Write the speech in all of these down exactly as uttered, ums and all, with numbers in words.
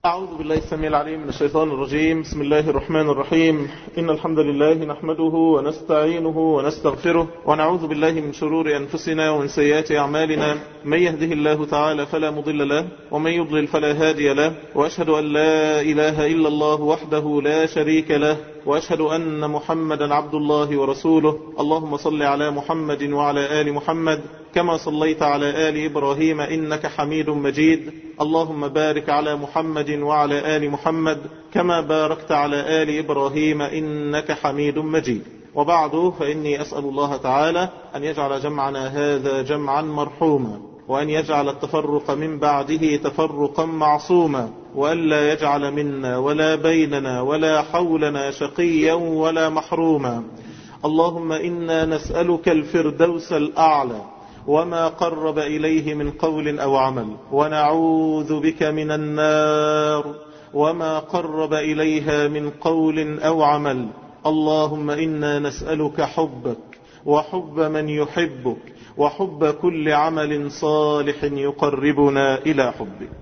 أعوذ بالله السميع العليم من الشيطان الرجيم. بسم الله الرحمن الرحيم. إن الحمد لله نحمده ونستعينه ونستغفره ونعوذ بالله من شرور أنفسنا ومن سيئات أعمالنا. من يهده الله تعالى فلا مضل له ومن يضلل فلا هادي له، وأشهد أن لا إله إلا الله وحده لا شريك له، وأشهد أن محمدا عبد الله ورسوله. اللهم صل على محمد وعلى آل محمد كما صليت على آل إبراهيم إنك حميد مجيد. اللهم بارك على محمد وعلى آل محمد كما باركت على آل إبراهيم إنك حميد مجيد. وبعد، فإني أسأل الله تعالى أن يجعل جمعنا هذا جمعا مرحوما، وأن يجعل التفرق من بعده تفرقا معصوما، وأن لا يجعل منا ولا بيننا ولا حولنا شقيا ولا محروما. اللهم إنا نسألك الفردوس الأعلى وما قرب إليه من قول أو عمل، ونعوذ بك من النار وما قرب إليها من قول أو عمل. اللهم إنا نسألك حبك وحب من يحبك وحب كل عمل صالح يقربنا إلى حبك.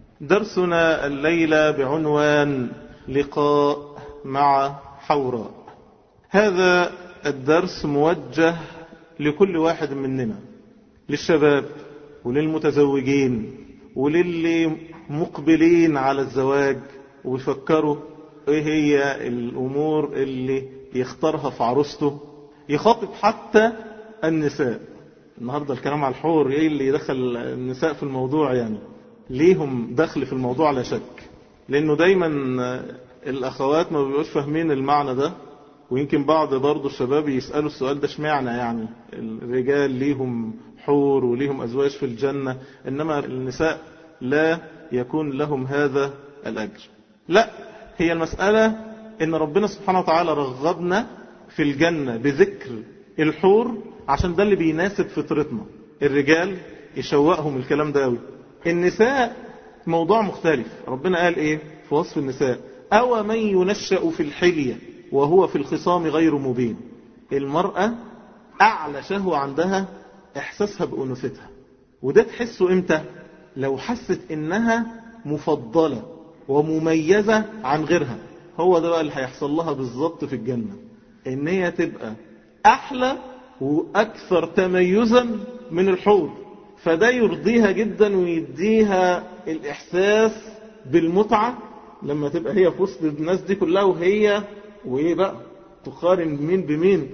درسنا الليلة بعنوان لقاء مع حوراء. هذا الدرس موجه لكل واحد مننا، للشباب وللمتزوجين وللي مقبلين على الزواج ويفكروا ايه هي الامور اللي يختارها في عروسته. يخاطب حتى النساء. النهاردة الكلام على الحور، ايه اللي يدخل النساء في الموضوع؟ يعني ليهم دخل في الموضوع لا شك، لانه دايما الاخوات ما بيبقوش فاهمين المعنى ده، ويمكن بعض برضو الشباب يسألوا السؤال ده: اشمعنى يعني الرجال ليهم حور وليهم أزواج في الجنة إنما النساء لا يكون لهم هذا الأجر؟ لا، هي المسألة إن ربنا سبحانه وتعالى رغبنا في الجنة بذكر الحور عشان ده اللي بيناسب فطرتنا. الرجال يشوقهم الكلام ده أوي. النساء موضوع مختلف. ربنا قال إيه في وصف النساء؟ أو من ينشأ في الحلية وهو في الخصام غير مبين. المرأة أعلى شهوة عندها إحساسها بأنوثتها، وده تحسه إمتى؟ لو حست إنها مفضلة ومميزة عن غيرها. هو ده بقى اللي هيحصل لها بالظبط في الجنة، إن هي تبقى أحلى وأكثر تميزا من الحور. فده يرضيها جدا ويديها الإحساس بالمتعة لما تبقى هي في وسط الناس دي كلها، وهي وإيه بقى تقارن مين بمين؟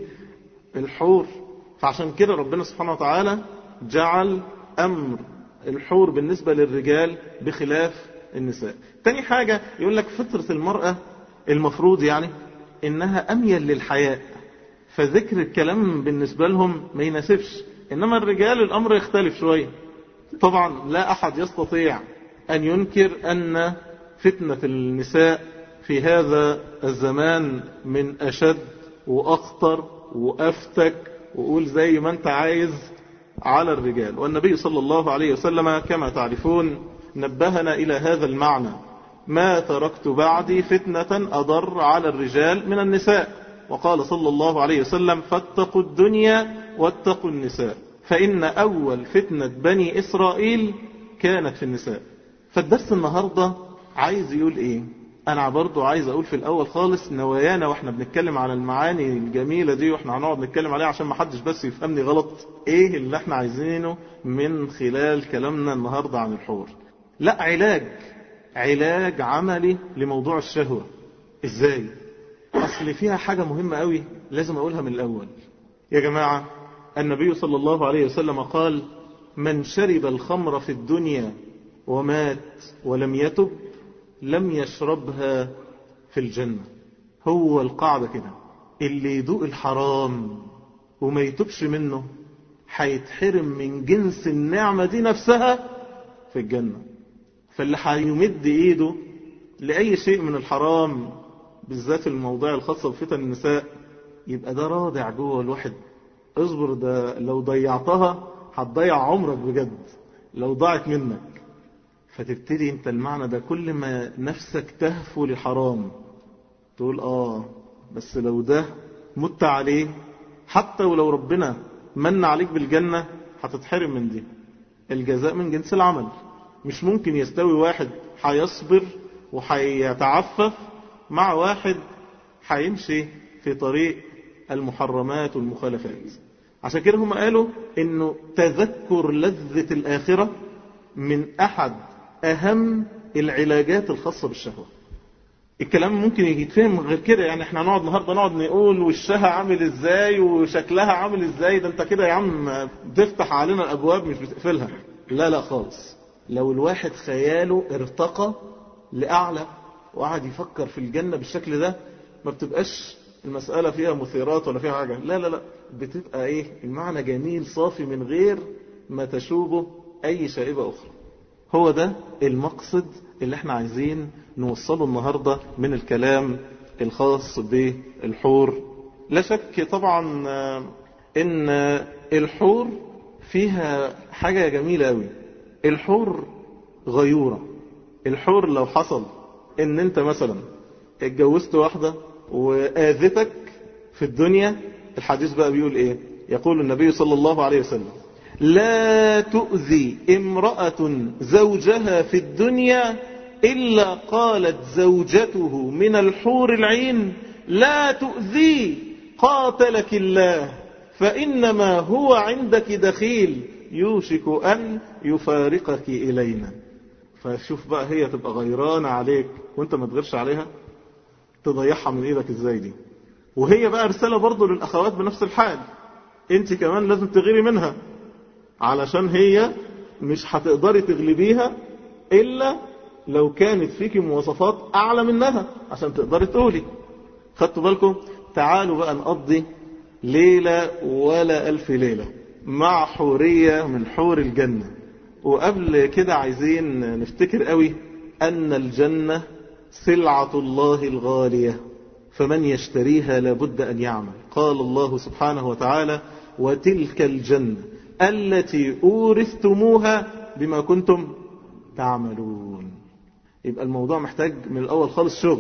الحور. فعشان كده ربنا سبحانه وتعالى جعل أمر الحور بالنسبة للرجال بخلاف النساء. تاني حاجة يقول لك فطرة المرأة المفروض يعني إنها أميل للحياء، فذكر الكلام بالنسبة لهم ما يناسبش. إنما الرجال الأمر يختلف شوية. طبعا لا أحد يستطيع أن ينكر أن فتنة النساء في هذا الزمان من أشد وأخطر وأفتك، وقول زي ما أنت عايز، على الرجال. والنبي صلى الله عليه وسلم كما تعرفون نبهنا إلى هذا المعنى: ما تركت بعدي فتنة أضر على الرجال من النساء. وقال صلى الله عليه وسلم: فاتقوا الدنيا واتقوا النساء، فإن أول فتنة بني إسرائيل كانت في النساء. فالدرس النهاردة عايز يقول إيه؟ أنا برضو عايز أقول في الأول خالص نوايانا وإحنا بنتكلم على المعاني الجميلة دي، وإحنا هنقعد نتكلم عليها عشان ما حدش بس يفهمني غلط. إيه اللي إحنا عايزينه من خلال كلامنا النهاردة عن الحور؟ لا، علاج علاج عملي لموضوع الشهوة. إزاي؟ أصل فيها حاجة مهمة قوي لازم أقولها من الأول. يا جماعة، النبي صلى الله عليه وسلم قال: من شرب الخمر في الدنيا ومات ولم يتب لم يشربها في الجنة. هو القاعدة كده، اللي يدوق الحرام وما يتوبش منه هيتحرم من جنس النعمة دي نفسها في الجنة. فاللي هيمد ايده لأي شيء من الحرام، بالذات الموضوع الخاصة بفتن النساء، يبقى ده رادع جوه الواحد. اصبر، ده لو ضيعتها هتضيع عمرك بجد لو ضاعت منك. فتبتدي انت المعنى ده، كل ما نفسك تهفو لحرام تقول آه بس لو ده مت عليه، حتى ولو ربنا من عليك بالجنة هتتحرم من دي. الجزاء من جنس العمل. مش ممكن يستوي واحد هيصبر وحيتعفف مع واحد حيمشي في طريق المحرمات والمخالفات. عشان كده هم قالوا انه تذكر لذة الآخرة من احد اهم العلاجات الخاصة بالشهوة. الكلام ممكن يتفهم غير كده، يعني احنا نقعد النهارده نقعد نقول وشها عامل ازاي وشكلها عامل ازاي، ده انت كده يا عم بتفتح علينا الابواب مش بتقفلها. لا لا خالص. لو الواحد خياله ارتقى لأعلى وقعد يفكر في الجنة بالشكل ده، ما بتبقاش المسألة فيها مثيرات ولا فيها حاجة، لا لا لا، بتبقى ايه المعنى جميل صافي من غير ما تشوبه اي شائبة اخرى. هو ده المقصد اللي احنا عايزين نوصله النهاردة من الكلام الخاص بالحور. لا شك طبعا ان الحور فيها حاجة جميلة قوي. الحور غيورة. الحور لو حصل ان انت مثلا اتجوزت واحدة وآذتك في الدنيا، الحديث بقى بيقول ايه؟ يقول النبي صلى الله عليه وسلم: لا تؤذي امرأة زوجها في الدنيا إلا قالت زوجته من الحور العين: لا تؤذي قاتلك الله، فإنما هو عندك دخيل يوشك أن يفارقك إلينا. فشوف بقى هي تبقى غيرانة عليك وانت ما تغيرش عليها، تضيعها من ايدك ازاي دي؟ وهي بقى رسالة برضو للأخوات بنفس الحال، انت كمان لازم تغيري منها، علشان هي مش هتقدري تغلبيها إلا لو كانت فيك مواصفات أعلى منها عشان تقدري تقولي. خدتوا بالكم؟ تعالوا بقى نقضي ليلة ولا ألف ليلة مع حورية من حور الجنة. وقبل كده عايزين نفتكر قوي أن الجنة سلعة الله الغالية، فمن يشتريها لابد أن يعمل. قال الله سبحانه وتعالى: وتلك الجنة التي أورثتموها بما كنتم تعملون. يبقى الموضوع محتاج من الأول خالص شغل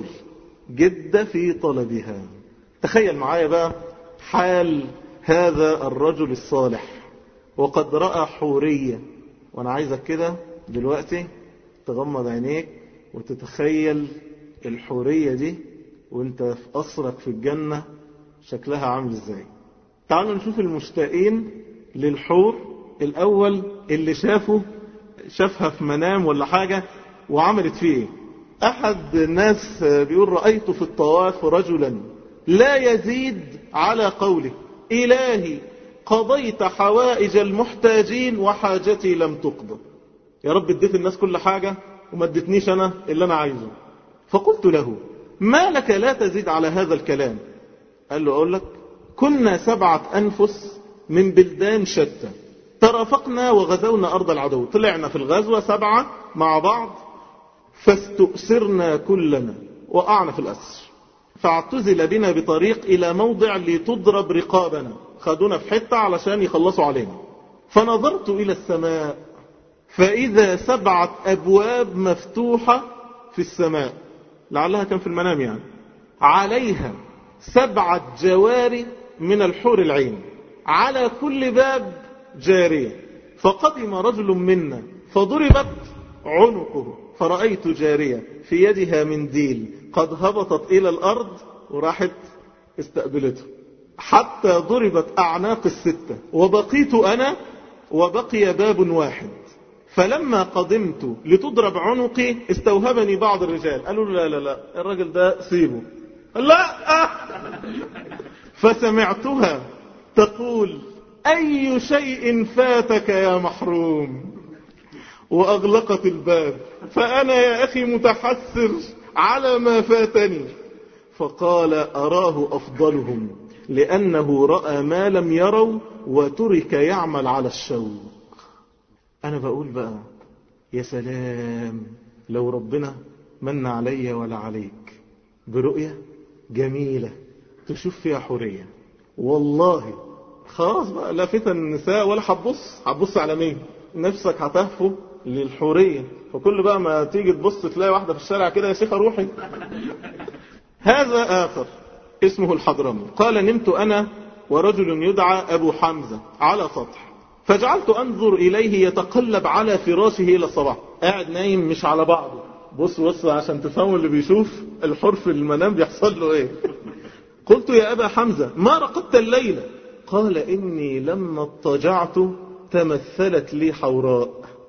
جد في طلبها. تخيل معايا بقى حال هذا الرجل الصالح وقد رأى حورية. وأنا عايزك كده دلوقتي تغمض عينيك وتتخيل الحورية دي وانت في قصرك في الجنة شكلها عامل ازاي. تعالوا نشوف المشتاقين للحور الأول اللي شافه شافها في منام ولا حاجة وعملت فيه ايه. أحد الناس بيقول: رأيت في الطواف رجلا لا يزيد على قوله: إلهي قضيت حوائج المحتاجين وحاجتي لم تقضى. يا رب اديت الناس كل حاجة وما اديتنيش أنا اللي أنا عايزه. فقلت له: ما لك لا تزيد على هذا الكلام؟ قال له: أقول لك، كنا سبعة أنفس من بلدان شتى، ترافقنا وغزونا أرض العدو. طلعنا في الغزوة سبعة مع بعض، فاستؤسرنا كلنا، وقعنا في الأسر، فاعتزل بنا بطريق إلى موضع لتضرب رقابنا. خدونا في حتة علشان يخلصوا علينا. فنظرت إلى السماء فإذا سبعة أبواب مفتوحة في السماء، لعلها كان في المنام يعني، عليها سبعة جواري من الحور العين، على كل باب جارية. فقدم رجل منا فضربت عنقه، فرأيت جارية في يدها منديل قد هبطت إلى الأرض وراحت استقبلته، حتى ضربت أعناق الستة، وبقيت أنا وبقي باب واحد. فلما قدمت لتضرب عنقي استوهبني بعض الرجال، قالوا: لا لا لا، الرجل ده سيبه. لا. فسمعتها تقول: أي شيء فاتك يا محروم؟ وأغلقت الباب. فأنا يا أخي متحسر على ما فاتني. فقال: أراه أفضلهم، لأنه رأى ما لم يروا وترك يعمل على الشوق. أنا بقول بقى يا سلام لو ربنا من علي ولا عليك برؤية جميلة تشوف فيها حورية، والله خلاص بقى لا فتن النساء ولا هتبص هتبص على مين، نفسك هتهفو للحورية. فكل بقى ما تيجي تبص تلاقي واحدة في الشارع كده: يا شيخة روحي. هذا آخر اسمه الحضرمي قال: نمت أنا ورجل يدعى أبو حمزة على سطح، فجعلت أنظر إليه يتقلب على فراشه إلى الصباح. قاعد نايم مش على بعضه، بص بص عشان تفهموا اللي بيشوف الحور في المنام بيحصل له ايه. قلت يا أبا حمزة ما رقدت الليلة؟ قال إني لما اضطجعت تمثلت لي حوراء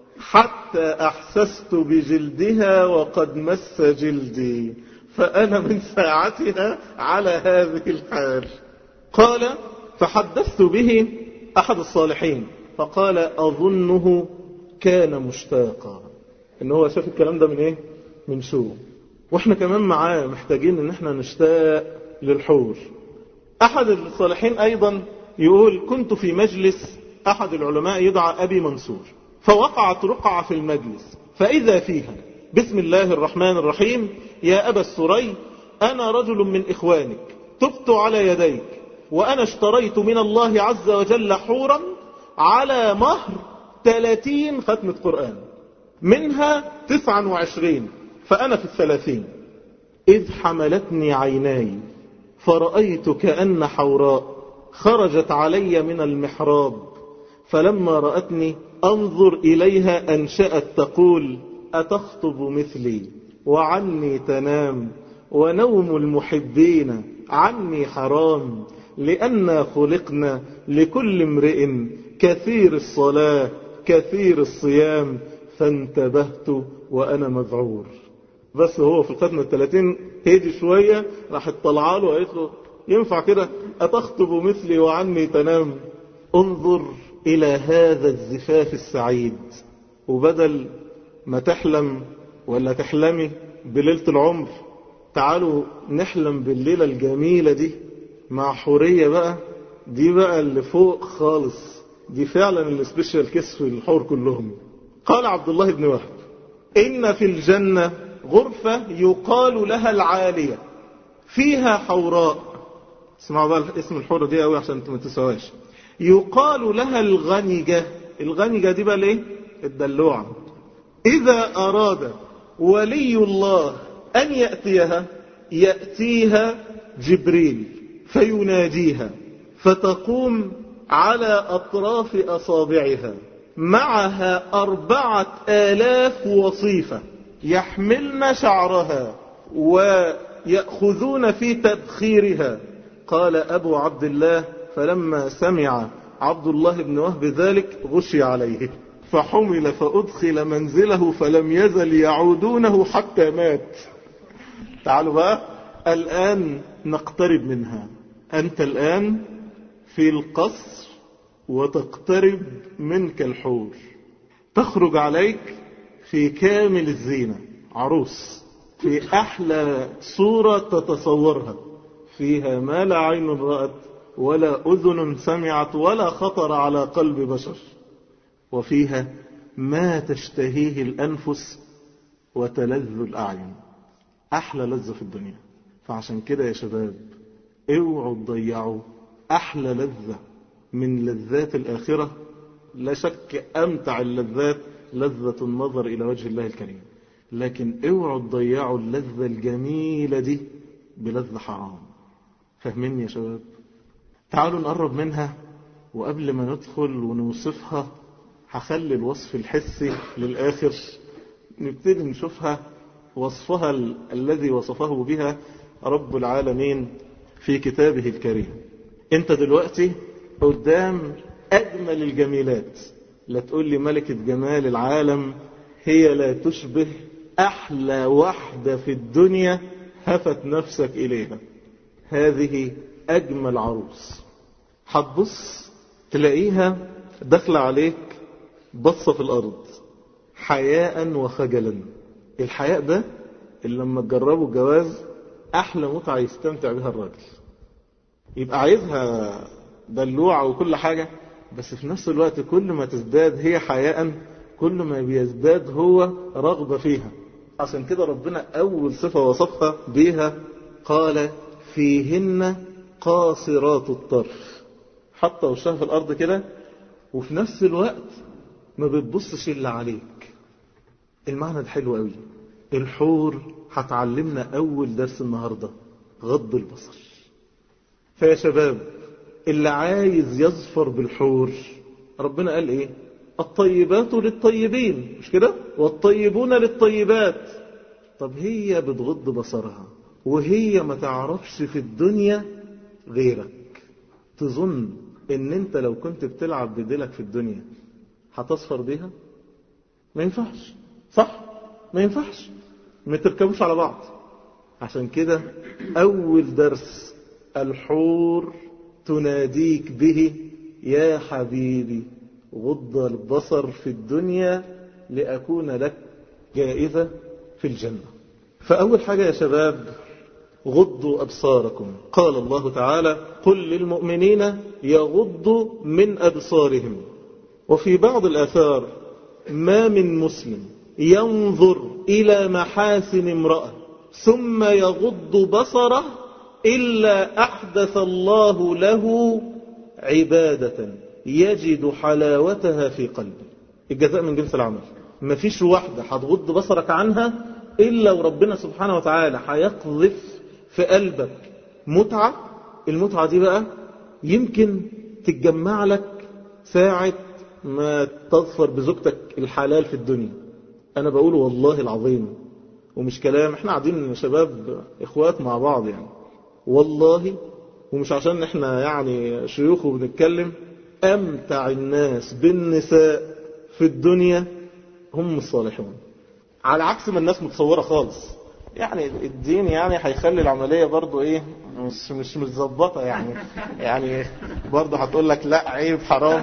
حتى أحسست بجلدها وقد مس جلدي، فأنا من ساعتها على هذه الحال. قال فحدثت به أحد الصالحين فقال أظنه كان مشتاقا، إن هو شاف الكلام ده من إيه؟ من شو. وإحنا كمان معاه محتاجين إن إحنا نشتاق للحور. أحد الصالحين أيضا يقول كنت في مجلس أحد العلماء يدعى أبي منصور، فوقعت رقعة في المجلس فإذا فيها بسم الله الرحمن الرحيم يا أبا السري أنا رجل من إخوانك تبت على يديك وأنا اشتريت من الله عز وجل حورا على مهر ثلاثين ختمة قرآن، منها تسعة وعشرين فأنا في الثلاثين، إذ حملتني عيناي فرأيت كأن حوراء خرجت علي من المحراب، فلما رأتني أنظر إليها أنشأت تقول أتخطب مثلي وعني تنام ونوم المحبين عني حرام، لأننا خلقنا لكل امرئ كثير الصلاة كثير الصيام، فانتبهت وأنا مذعور. بس هو في الختمة الثلاثين هيدي شوية راح اطلع له وقالت له ينفع كده أتخطب مثلي وعني تنام؟ انظر إلى هذا الزفاف السعيد، وبدل ما تحلم ولا تحلمي بليلة العمر تعالوا نحلم بالليلة الجميلة دي مع حورية بقى، دي بقى اللي فوق خالص، دي فعلا السبيشال كيس في الحور كلهم. قال عبد الله بن وهب إن في الجنة غرفة يقال لها العالية فيها حوراء، اسمعوا بقى اسم الحورة دي قوي عشان ما تسواش، يقال لها الغنجة. الغنجة دي بقى ليه؟ الدلوعة. إذا أراد ولي الله أن يأتيها يأتيها جبريل فيناديها فتقوم على أطراف أصابعها معها أربعة آلاف وصيفة يحملن شعرها ويأخذون في تبخيرها. قال أبو عبد الله فلما سمع عبد الله بن وهب ذلك غشي عليه فحمل فأدخل منزله فلم يزل يعودونه حتى مات. تعالوا بقى الآن نقترب منها. أنت الآن في القصر وتقترب منك الحور، تخرج عليك في كامل الزينة، عروس في أحلى صورة تتصورها، فيها ما لا عين رأت ولا أذن سمعت ولا خطر على قلب بشر، وفيها ما تشتهيه الأنفس وتلذ الأعين، أحلى لذة في الدنيا. فعشان كده يا شباب اوعوا تضيعوا أحلى لذة من لذات الآخرة. لا شك أمتع اللذات لذة النظر إلى وجه الله الكريم، لكن اوعوا تضيعوا اللذة الجميلة دي بلذة حرام. فاهمين يا شباب؟ تعالوا نقرب منها، وقبل ما ندخل ونوصفها هخلي الوصف الحسي للآخر، نبتدي نشوفها وصفها ال- الذي وصفه بها رب العالمين في كتابه الكريم. انت دلوقتي قدام أجمل الجميلات، لا تقول لي ملكة جمال العالم، هي لا تشبه أحلى واحدة في الدنيا هفت نفسك إليها. هذه أجمل عروس. هتبص تلاقيها داخلة عليك بصة في الأرض حياء وخجلا. الحياء ده اللي لما تجربوا الجواز أحلى متعة يستمتع بها الراجل، يبقى عايزها دلوعة وكل حاجة، بس في نفس الوقت كل ما تزداد هي حياء كل ما بيزداد هو رغبة فيها. عشان كده ربنا أول صفة وصفها بيها قال فيهن قاصرات الطرف، حتى وشها في الأرض كده، وفي نفس الوقت ما بتبصش إلا عليك. المعنى ده حلو قوي. الحور هتعلمنا أول درس النهاردة غض البصر. فيا شباب اللي عايز يظفر بالحور ربنا قال إيه؟ الطيبات للطيبين، مش كده؟ والطيبون للطيبات. طب هي بتغض بصرها وهي ما تعرفش في الدنيا غيرك، تظن ان انت لو كنت بتلعب بديلك في الدنيا هتصفر بيها؟ ما ينفعش، صح؟ ما ينفعش، ما تركبوش على بعض. عشان كده اول درس الحور تناديك به يا حبيبي غض البصر في الدنيا لأكون لك جائزة في الجنة. فأول حاجة يا شباب غضوا أبصاركم. قال الله تعالى قل للمؤمنين يغضوا من أبصارهم. وفي بعض الآثار ما من مسلم ينظر إلى محاسن امرأة ثم يغض بصره إلا أحدث الله له عبادة يجد حلاوتها في قلبه. الجزاء من جنس العمل. مفيش واحدة هتغض بصرك عنها إلا وربنا سبحانه وتعالى هيقذف في قلبك متعة. المتعة دي بقى يمكن تتجمع لك ساعة ما تظفر بزوجتك الحلال في الدنيا. أنا بقول والله العظيم ومش كلام، احنا قاعدين شباب اخوات مع بعض يعني، والله ومش عشان احنا يعني شيوخ وبنتكلم، أمتع الناس بالنساء في الدنيا هم الصالحون، على عكس ما الناس متصورة خالص. يعني الدين يعني هيخلي العملية برضو ايه مش مش متظبطة يعني يعني برضو هتقول لك لا عيب حرام،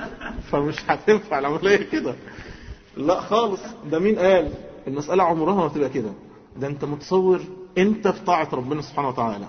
فمش هتنفع العملية كده. لا خالص، ده مين قال؟ المسألة عمرها ما تبقى كده. ده انت متصور انت في طاعة ربنا سبحانه وتعالى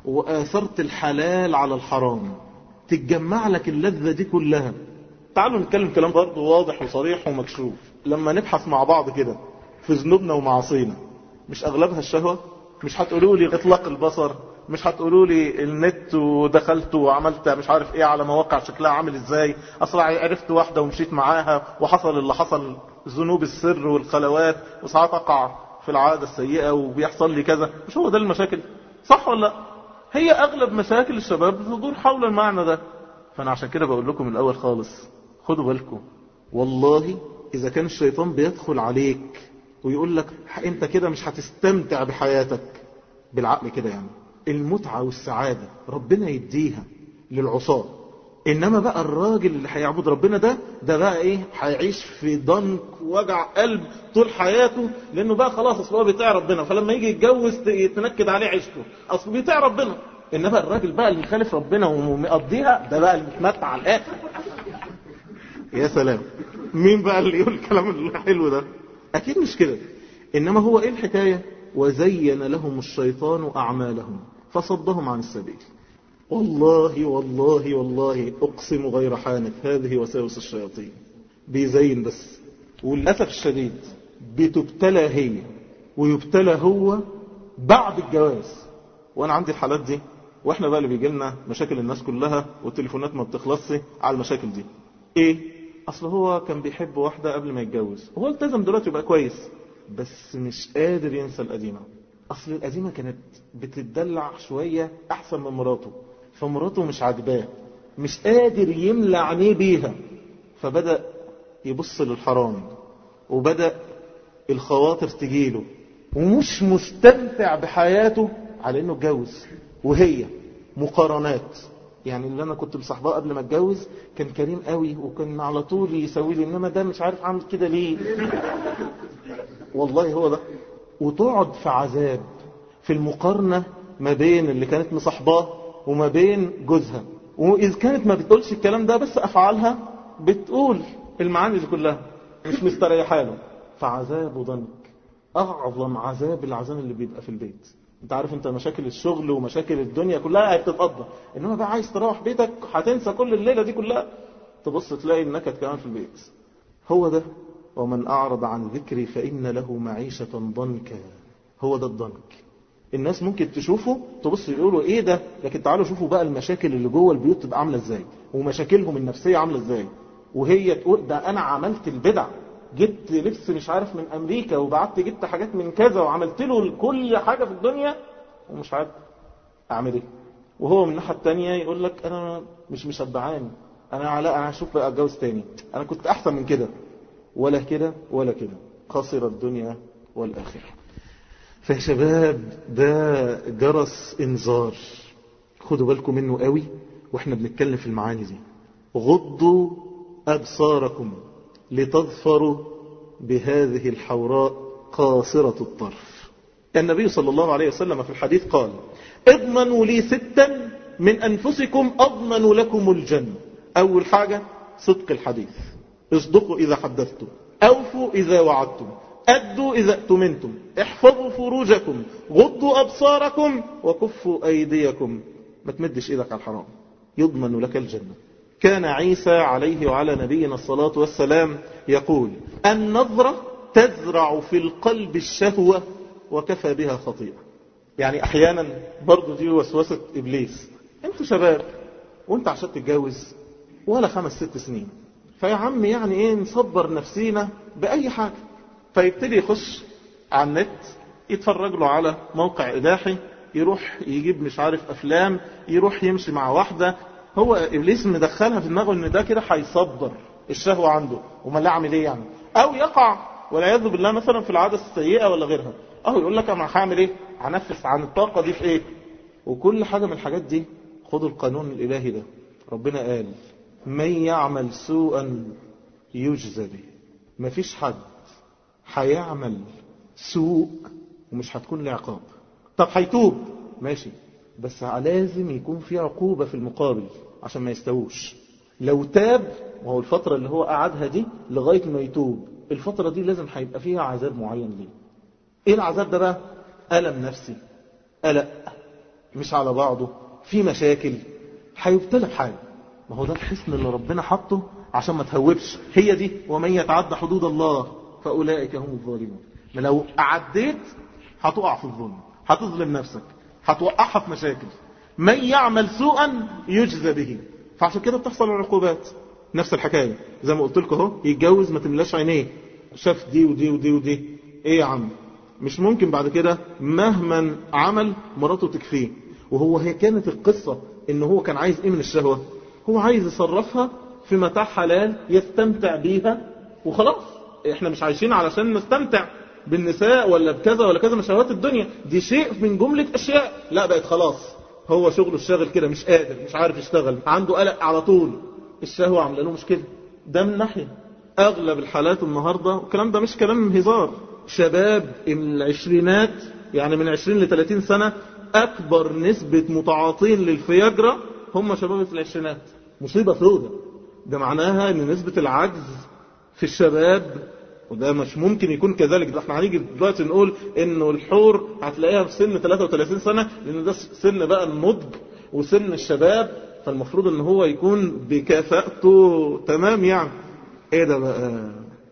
وآثرت الحلال على الحرام، تتجمع لك اللذة دي كلها. تعالوا نتكلم كلام برضو واضح وصريح ومكشوف. لما نبحث مع بعض كده في ذنوبنا ومعاصينا، مش أغلبها الشهوة؟ مش هتقولوا لي إطلاق البصر؟ مش هتقولوا لي النت ودخلت وعملت مش عارف ايه على مواقع شكلها عامل ازاي، اصلا عرفت واحدة ومشيت معاها وحصل اللي حصل، ذنوب السر والخلوات، وساعات اقع في العادة السيئة وبيحصل لي كذا. مش هو ده المشاكل؟ صح ولا لا؟ هي اغلب مشاكل الشباب تدور حول المعنى ده. فانا عشان كده بقول لكم الاول خالص خدوا بالكم، والله اذا كان الشيطان بيدخل عليك ويقول لك انت كده مش هتستمتع بحياتك بالعقل كده، يعني المتعة والسعادة ربنا يديها للعصاة، انما بقى الراجل اللي هيعبد ربنا ده ده بقى ايه، هيعيش في ضنك ووجع قلب طول حياته، لانه بقى خلاص اصل هو بيطيع ربنا، فلما يجي يتجوز يتنكد عليه عيشته، اصل بيطيع ربنا. انما الراجل بقى اللي خالف ربنا ومقضيها ده بقى المتمتع على الاخر. يا سلام، مين بقى اللي يقول الكلام الحلو ده؟ اكيد مش كده. انما هو ايه الحكاية؟ وزين لهم الشيطان اعمالهم فصدهم عن السبيل. والله والله والله اقسم غير حانف، هذه وساوس الشياطين. بيزين بس، وللاسف الشديد بتبتلى هي ويبتلى هو بعد الجواز. وانا عندي الحالات دي، واحنا بقى اللي بيجي لنا مشاكل الناس كلها والتليفونات ما بتخلصش على المشاكل دي. ايه؟ اصل هو كان بيحب واحدة قبل ما يتجوز، هو التزم دلوقتي يبقى كويس بس مش قادر ينسى القديمة. اصل القديمة كانت بتدلع شوية احسن من مراته، فمراته مش عاجباه، مش قادر يملى عينيه بيها، فبدأ يبص للحرام وبدأ الخواطر تجيله ومش مستمتع بحياته على انه اتجوز. وهي مقارنات، يعني اللي انا كنت بصاحباه قبل ما اتجوز كان كريم قوي وكان على طول يسوي لي، انما ده مش عارف عامل كده ليه. والله هو ده. وتقعد في عذاب في المقارنة ما بين اللي كانت مصاحباه وما بين جوزها، وإذا كانت ما بتقولش الكلام ده بس أفعالها بتقول المعاني دي كلها، مش مستريحة له، فعذاب وضنك. أعظم عذاب العذاب اللي بيبقى في البيت. انت عارف انت مشاكل الشغل ومشاكل الدنيا كلها بتتقضى، انما بقى عايز تروح بيتك هتنسى كل الليلة دي كلها، تبص تلاقي النكد كمان في البيت. هو ده. ومن أعرض عن ذكري فإن له معيشة ضنكا. هو ده الضنك. الناس ممكن تشوفه تبص يقولوا ايه ده، لكن تعالوا شوفوا بقى المشاكل اللي جوه البيوت تبقى عاملة ازاي، ومشاكلهم النفسية عاملة ازاي. وهي تقول ده انا عملت البدع، جبت لبس مش عارف من امريكا وبعت جبت حاجات من كذا وعملت له كل حاجة في الدنيا ومش عارف اعمل ايه. وهو من الناحية التانية يقول لك انا مش مشبعاني، انا علاء انا هشوف بقى اتجوز تاني، انا كنت احسن من كده. ولا كده ولا كده، خسر الدنيا والآخرة. فيا شباب ده جرس انذار، خدوا بالكم منه قوي واحنا بنتكلم في المعاني دي. غضوا أبصاركم لتظفروا بهذه الحوراء قاصرة الطرف. النبي صلى الله عليه وسلم في الحديث قال: اضمنوا لي ستا من أنفسكم أضمن لكم الجنة. أول حاجة صدق الحديث، اصدقوا إذا حدثتم، أوفوا إذا وعدتم، أدوا إذا اؤتمنتم، احفظوا فروجكم، غضوا أبصاركم، وكفوا أيديكم. ما تمدش إيدك على الحرام، يضمن لك الجنة. كان عيسى عليه وعلى نبينا الصلاة والسلام يقول: النظرة تزرع في القلب الشهوة وكفى بها خطيئة. يعني أحيانا برضو دي وسوسة إبليس. أنت شباب وأنت عشان تتجوز ولا خمس ست سنين، فيا عم يعني إيه نصبر نفسينا بأي حاجة. فيبتدي يخش على النت يتفرج له على موقع إباحي، يروح يجيب مش عارف أفلام، يروح يمشي مع واحدة. هو إبليس مدخلها في دماغه إن ده كده هيصبر الشهوة عنده، وما لا عمل إيه يعني. أو يقع والعياذ بالله مثلا في العادة السيئة ولا غيرها، أو يقول لك أنا هعمل إيه، هنفس عن الطاقة دي في إيه. وكل حاجة من الحاجات دي خدوا القانون الإلهي ده. ربنا قال: من يعمل سوءا يجزى به. مفيش حد هيعمل سوء ومش هتكون له عقاب. طب هيتوب ماشي، بس لازم يكون في عقوبة في المقابل عشان ما يستووش. لو تاب، وهو الفترة اللي هو قعدها دي لغاية ما يتوب، الفترة دي لازم هيبقى فيها عذاب معين ليه. ايه العذاب ده بقى؟ ألم نفسي، قلق مش على بعضه، في مشاكل، هيبتلى بحاجة. ما هو ده الحصن اللي ربنا حطه عشان ما تهوبش. هي دي: ومن يتعدى حدود الله فأولئك هم الظالمون. ما لو عديت هتقع في الظلم، هتظلم نفسك، هتوقعها في مشاكل. من يعمل سوءا يجزى به. فعشان كده بتحصل العقوبات. نفس الحكاية زي ما قلت لكم اهو، يتجوز ما تملاش عينيه، شاف دي ودي ودي ودي، ايه يا عم مش ممكن بعد كده مهما عمل مراته تكفيه. وهو هي كانت القصة ان هو كان عايز ايه من الشهوة؟ هو عايز يصرفها في متاع حلال يستمتع بيها وخلاص. احنا مش عايشين علشان نستمتع بالنساء ولا بكذا ولا كذا من شهوات الدنيا، دي شيء من جملة اشياء. لا بقت خلاص هو شغله الشاغل كده، مش قادر، مش عارف يشتغل، عنده قلق على طول، الشهوة عامله له مشكلة. ده من ناحية. اغلب الحالات النهاردة، والكلام ده مش كلام هزار، شباب العشرينات يعني من عشرين لثلاثين سنة، اكبر نسبة متعاطين للفياجرا هم شباب في العشرينات. مصيبة سودة. ده معناها ان نسبة العجز في الشباب، وده مش ممكن يكون كذلك. ده احنا هنيجي دلوقتي نقول انه الحور هتلاقيها في سن ثلاثة وثلاثين سنة، لان ده سن بقى النضج وسن الشباب، فالمفروض ان هو يكون بكفاءته تمام يعني. ايه ده بقى؟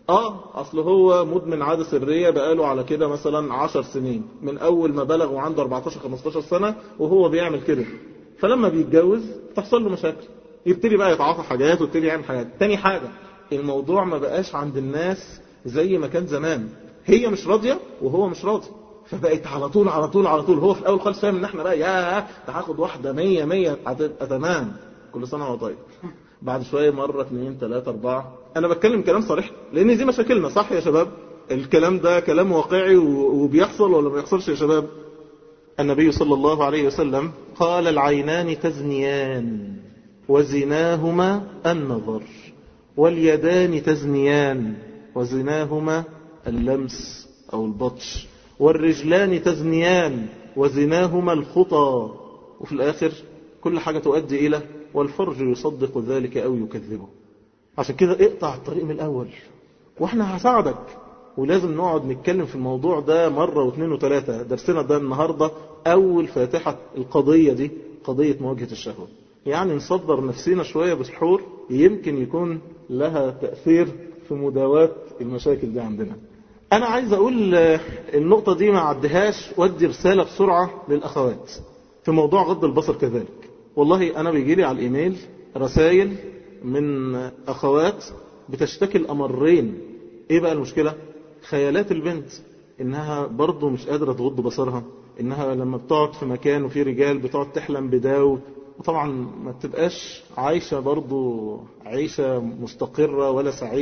اه اصل هو مدمن عادة سرية بقاله على كده مثلا عشر سنين، من اول ما بلغ وعنده اربعتاشر خمستاشر سنة وهو بيعمل كده. فلما بيتجوز تحصل له مشاكل، يبتدي بقى يتعاطى حاجات ويبتدي يعمل حاجات. تاني حاجة، الموضوع ما بقاش عند الناس زي ما كان زمان. هي مش راضية وهو مش راضي، فبقت على طول على طول على طول. هو في الاول خالص فاهم ان احنا بقى يا ده هاخد واحدة مية مية هتبقى تمام، كل سنة وهو طيب. بعد شوية مرة اثنين ثلاثة اربعة. انا بتكلم كلام صريح لان دي مشاكلنا، صح يا شباب؟ الكلام ده كلام واقعي وبيحصل ولا ما بيحصلش يا شباب؟ النبي صلى الله عليه وسلم قال: العينان تزنيان وزناهما النظر، واليدان تزنيان وزناهما اللمس أو البطش، والرجلان تزنيان وزناهما الخطى. وفي الآخر كل حاجة تؤدي إلى والفرج يصدق ذلك أو يكذبه. عشان كده اقطع الطريق من الأول، واحنا هساعدك. ولازم نقعد نتكلم في الموضوع ده مرة واثنين وثلاثة. درسنا ده النهاردة أول فاتحة القضية دي، قضية مواجهة الشهوة. يعني نصدر نفسينا شوية بسحور، يمكن يكون لها تأثير في مداواة المشاكل دي عندنا. أنا عايز أقول النقطة دي ما عدهاش، ودي رسالة بسرعة للأخوات في موضوع غض البصر كذلك. والله أنا بيجيلي على الإيميل رسائل من أخوات بتشتكي الأمرين. إيه بقى المشكلة؟ خيالات البنت إنها برضو مش قادرة تغض بصرها، إنها لما بتقعد في مكان وفي رجال بتقعد تحلم بداو، وطبعا ما تبقاش عايشة برضو عيشة مستقرة ولا سعيدة.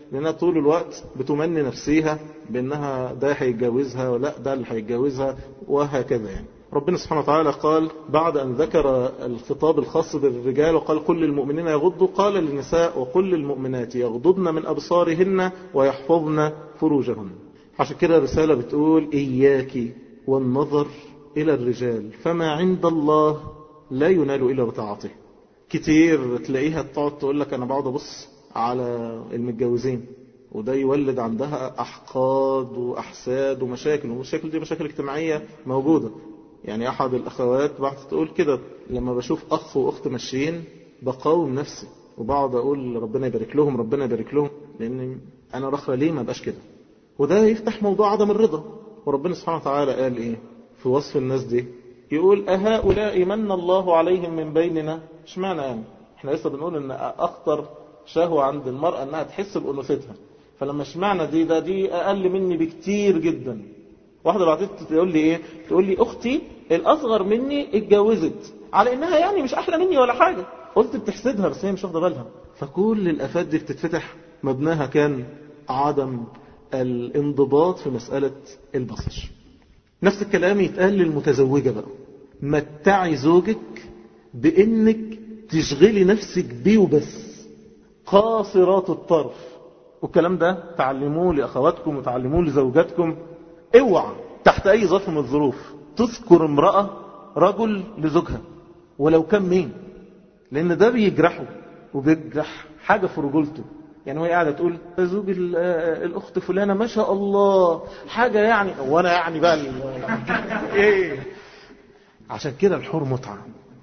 لأنها طول الوقت بتمني نفسيها بأنها ده هيتجوزها ولا ده اللي هيتجوزها وهكذا يعني. ربنا سبحانه وتعالى قال بعد أن ذكر الخطاب الخاص بالرجال وقال كل المؤمنين يغضوا، قال للنساء وكل المؤمنات يغضضن من أبصارهن ويحفظن فروجهن. عشان كده الرسالة بتقول إياك والنظر إلى الرجال فما عند الله لا ينال إلا بطاعته. كتير تلاقيها تقعد تقول لك أنا بقعد أبص على المتجوزين، وده يولد عندها أحقاد وأحساد ومشاكل، والمشاكل دي مشاكل اجتماعية موجودة. يعني أحد الأخوات بعد تقول كده لما بشوف أخ وأخت ماشيين بقاوم نفسي وبقعد أقول ربنا يبارك لهم ربنا يبارك لهم، لأن أنا رخرة ليه ما بقاش كده. وده يفتح موضوع عدم الرضا. وربنا سبحانه وتعالى قال إيه في وصف الناس دي؟ يقول أهؤلاء من الله عليهم من بيننا. مش معنى يعني احنا لسه بنقول ان اخطر شهوة عند المرأة انها تحس بأنوثتها، فلما اشمعنى دي ده دي اقل مني بكتير جدا. واحدة بعدين تقول لي ايه؟ تقول لي اختي الاصغر مني اتجوزت على انها يعني مش احلى مني ولا حاجة. قلت بتحسدها بس هي مش واخده بالها. فكل الافات دي بتتفتح مبناها كان عدم الانضباط في مسألة البصر. نفس الكلام يتقال للمتزوجة بقى، متعي زوجك بانك تشغلي نفسك بيه وبس، قاصرات الطرف. والكلام ده تعلموه لأخواتكم وتعلموه لزوجاتكم. اوعى تحت اي ظرف من الظروف تذكر امرأة رجل لزوجها ولو كان مين، لان ده بيجرحه وبيجرح حاجة في رجولته. يعني وهي قاعدة تقول زوج الاخت فلانة ما شاء الله حاجة يعني، وانا يعني بقى ايه. عشان كده الحور متعة.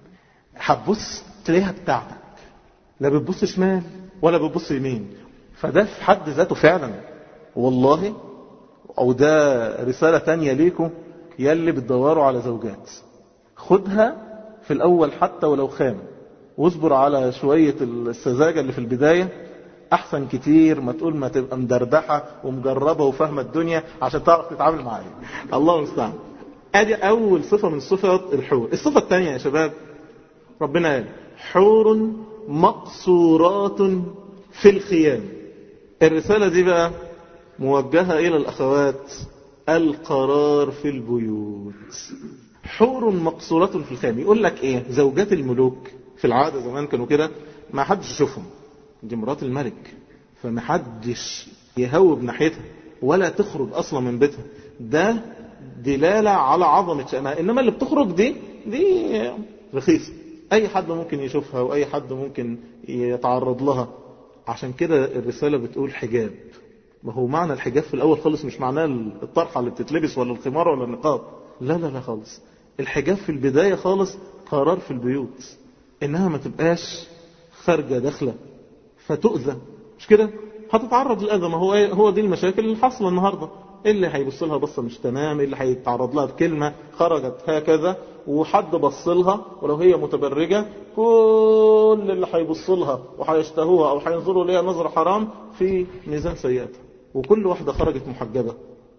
هتبص تلاقيها بتاعتك، لا بتبص شمال ولا بتبص يمين. فده في حد ذاته فعلا والله. او ده رسالة تانية ليكم يلي بتدوروا على زوجات، خدها في الاول حتى ولو خام، واصبر على شوية السذاجة اللي في البداية احسن كتير ما تقول ما تبقى مدردحة ومجربة وفاهمة الدنيا عشان تعرف تتعامل معايا. الله المستعان. ادي اول صفة من صفات الحور. الصفة الثانية يا شباب ربنا قال حور مقصورات في الخيام. الرسالة دي بقى موجهة الى الاخوات، القرار في البيوت. حور مقصورات في الخيام. يقول لك ايه؟ زوجات الملوك في العادة زمان كانوا كده ما حدش يشوفهم، دي مرات الملك فما حدش يهوب ناحيتها ولا تخرج اصلا من بيتها. ده دلالة على عظمة شأنها. انما اللي بتخرج دي دي رخيصة، اي حد ممكن يشوفها واي حد ممكن يتعرض لها. عشان كده الرسالة بتقول حجاب. ما هو معنى الحجاب في الاول خالص مش معناه الطرحة اللي بتتلبس ولا الخمار ولا النقاب، لا لا لا خالص. الحجاب في البداية خالص قرار في البيوت، انها ما تبقاش خارجة داخلة فتؤذى. مش كده؟ هتتعرض للأذى. ما هو هو دي المشاكل اللي حاصله النهارده. اللي هيبص لها بصه مش تمام، اللي هيتعرض لها بكلمه خرجت هكذا وحد بص لها ولو هي متبرجه، كل اللي هيبص لها وهيشتهوها او هينظروا ليها نظره حرام في ميزان سيئاتها. وكل واحده خرجت محجبه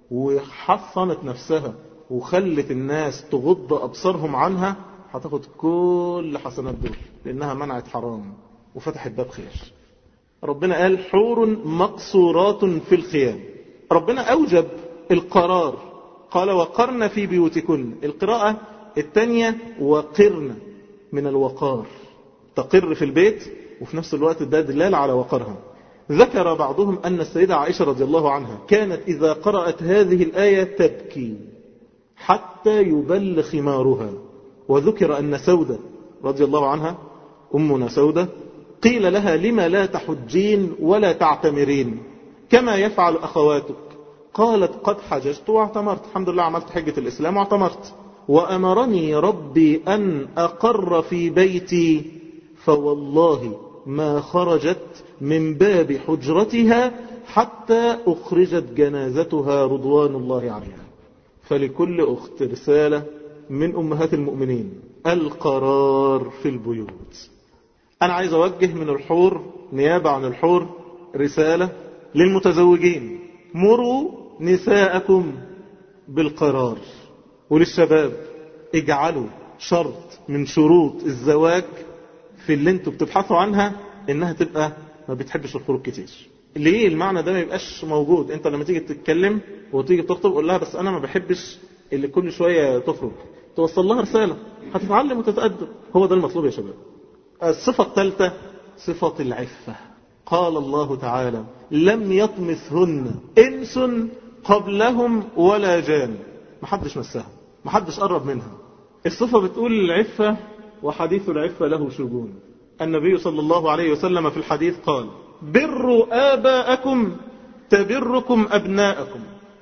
وحصنت نفسها وخلت الناس تغض ابصارهم عنها هتاخد كل حسنات دول، لانها منعت حرام وفتحت باب خير. ربنا قال حور مقصورات في الخيام. ربنا أوجب القرار، قال وقرن في بيوتكن. القراءة الثانية وقرن من الوقار، تقر في البيت وفي نفس الوقت ده دلالة على وقرها. ذكر بعضهم أن السيدة عائشة رضي الله عنها كانت إذا قرأت هذه الآية تبكي حتى يبل خمارها. وذكر أن سودة رضي الله عنها أمنا سودة قيل لها لما لا تحجين ولا تعتمرين كما يفعل أخواتك؟ قالت قد حججت واعتمرت، الحمد لله عملت حجة الإسلام واعتمرت. وأمرني ربي أن أقر في بيتي فوالله ما خرجت من باب حجرتها حتى أخرجت جنازتها رضوان الله عليها. فلكل أخت رسالة من أمهات المؤمنين، القرار في البيوت. أنا عايز أوجه من الحور نيابة عن الحور رسالة للمتزوجين، مروا نساءكم بالقرار. وللشباب اجعلوا شرط من شروط الزواج في اللي انتوا بتبحثوا عنها انها تبقى ما بتحبش الخروج كتير. ليه المعنى ده ما يبقاش موجود؟ انت لما تيجي تتكلم وتيجي تخطب قول لها بس انا ما بحبش اللي كل شوية تخرج، توصل لها رسالة هتتعلم وتتأدب. هو ده المطلوب يا شباب. الصفة الثالثة صفة العفة. قال الله تعالى لم يطمثهن إنس قبلهم ولا جان، محدش مسها، محدش قرب منها. الصفة بتقول العفة، وحديث العفة له شجون. النبي صلى الله عليه وسلم في الحديث قال بروا آباءكم تبركم أبناءكم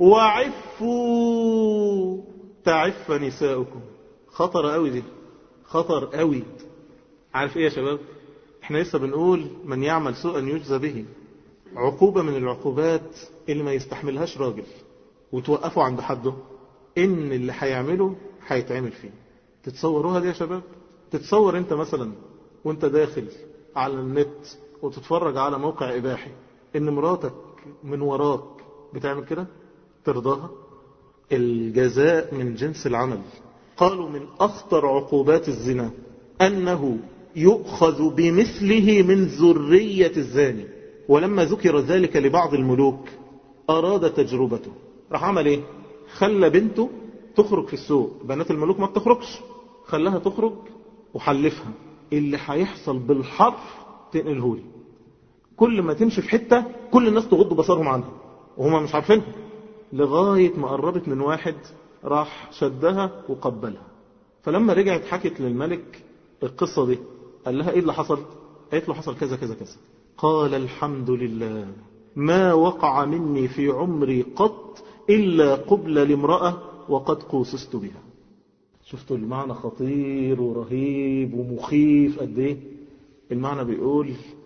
وعفوا تعف نساؤكم. خطر قوي دي، خطر قوي. عارف ايه يا شباب؟ احنا لسه بنقول من يعمل سوءا يجزى به. عقوبة من العقوبات اللي ما يستحملهاش راجل وتوقفوا عند حده، ان اللي هيعمله هيتعمل فيه. تتصوروها دي يا شباب؟ تتصور انت مثلا وانت داخل على النت وتتفرج على موقع اباحي ان مراتك من وراك بتعمل كده؟ ترضاها؟ الجزاء من جنس العمل. قالوا من اخطر عقوبات الزنا انه يؤخذ بمثله من ذرية الزاني. ولما ذكر ذلك لبعض الملوك أراد تجربته، راح عمل ايه؟ خلى بنته تخرج في السوق. بنات الملوك ما بتخرجش، خلاها تخرج وحلفها اللي هيحصل بالحرف تنقلهولي. كل ما تمشي في حتة كل الناس تغض بصرهم عنها وهما مش عارفينها، لغاية ما قربت من واحد راح شدها وقبلها. فلما رجعت حكت للملك القصة دي قال لها ايه اللي حصل؟ قالت له حصل كذا كذا كذا. قال الحمد لله ما وقع مني في عمري قط إلا قبل لامرأة وقد قوسست بها. شفتوا المعنى خطير ورهيب ومخيف قد ايه؟ المعنى بيقول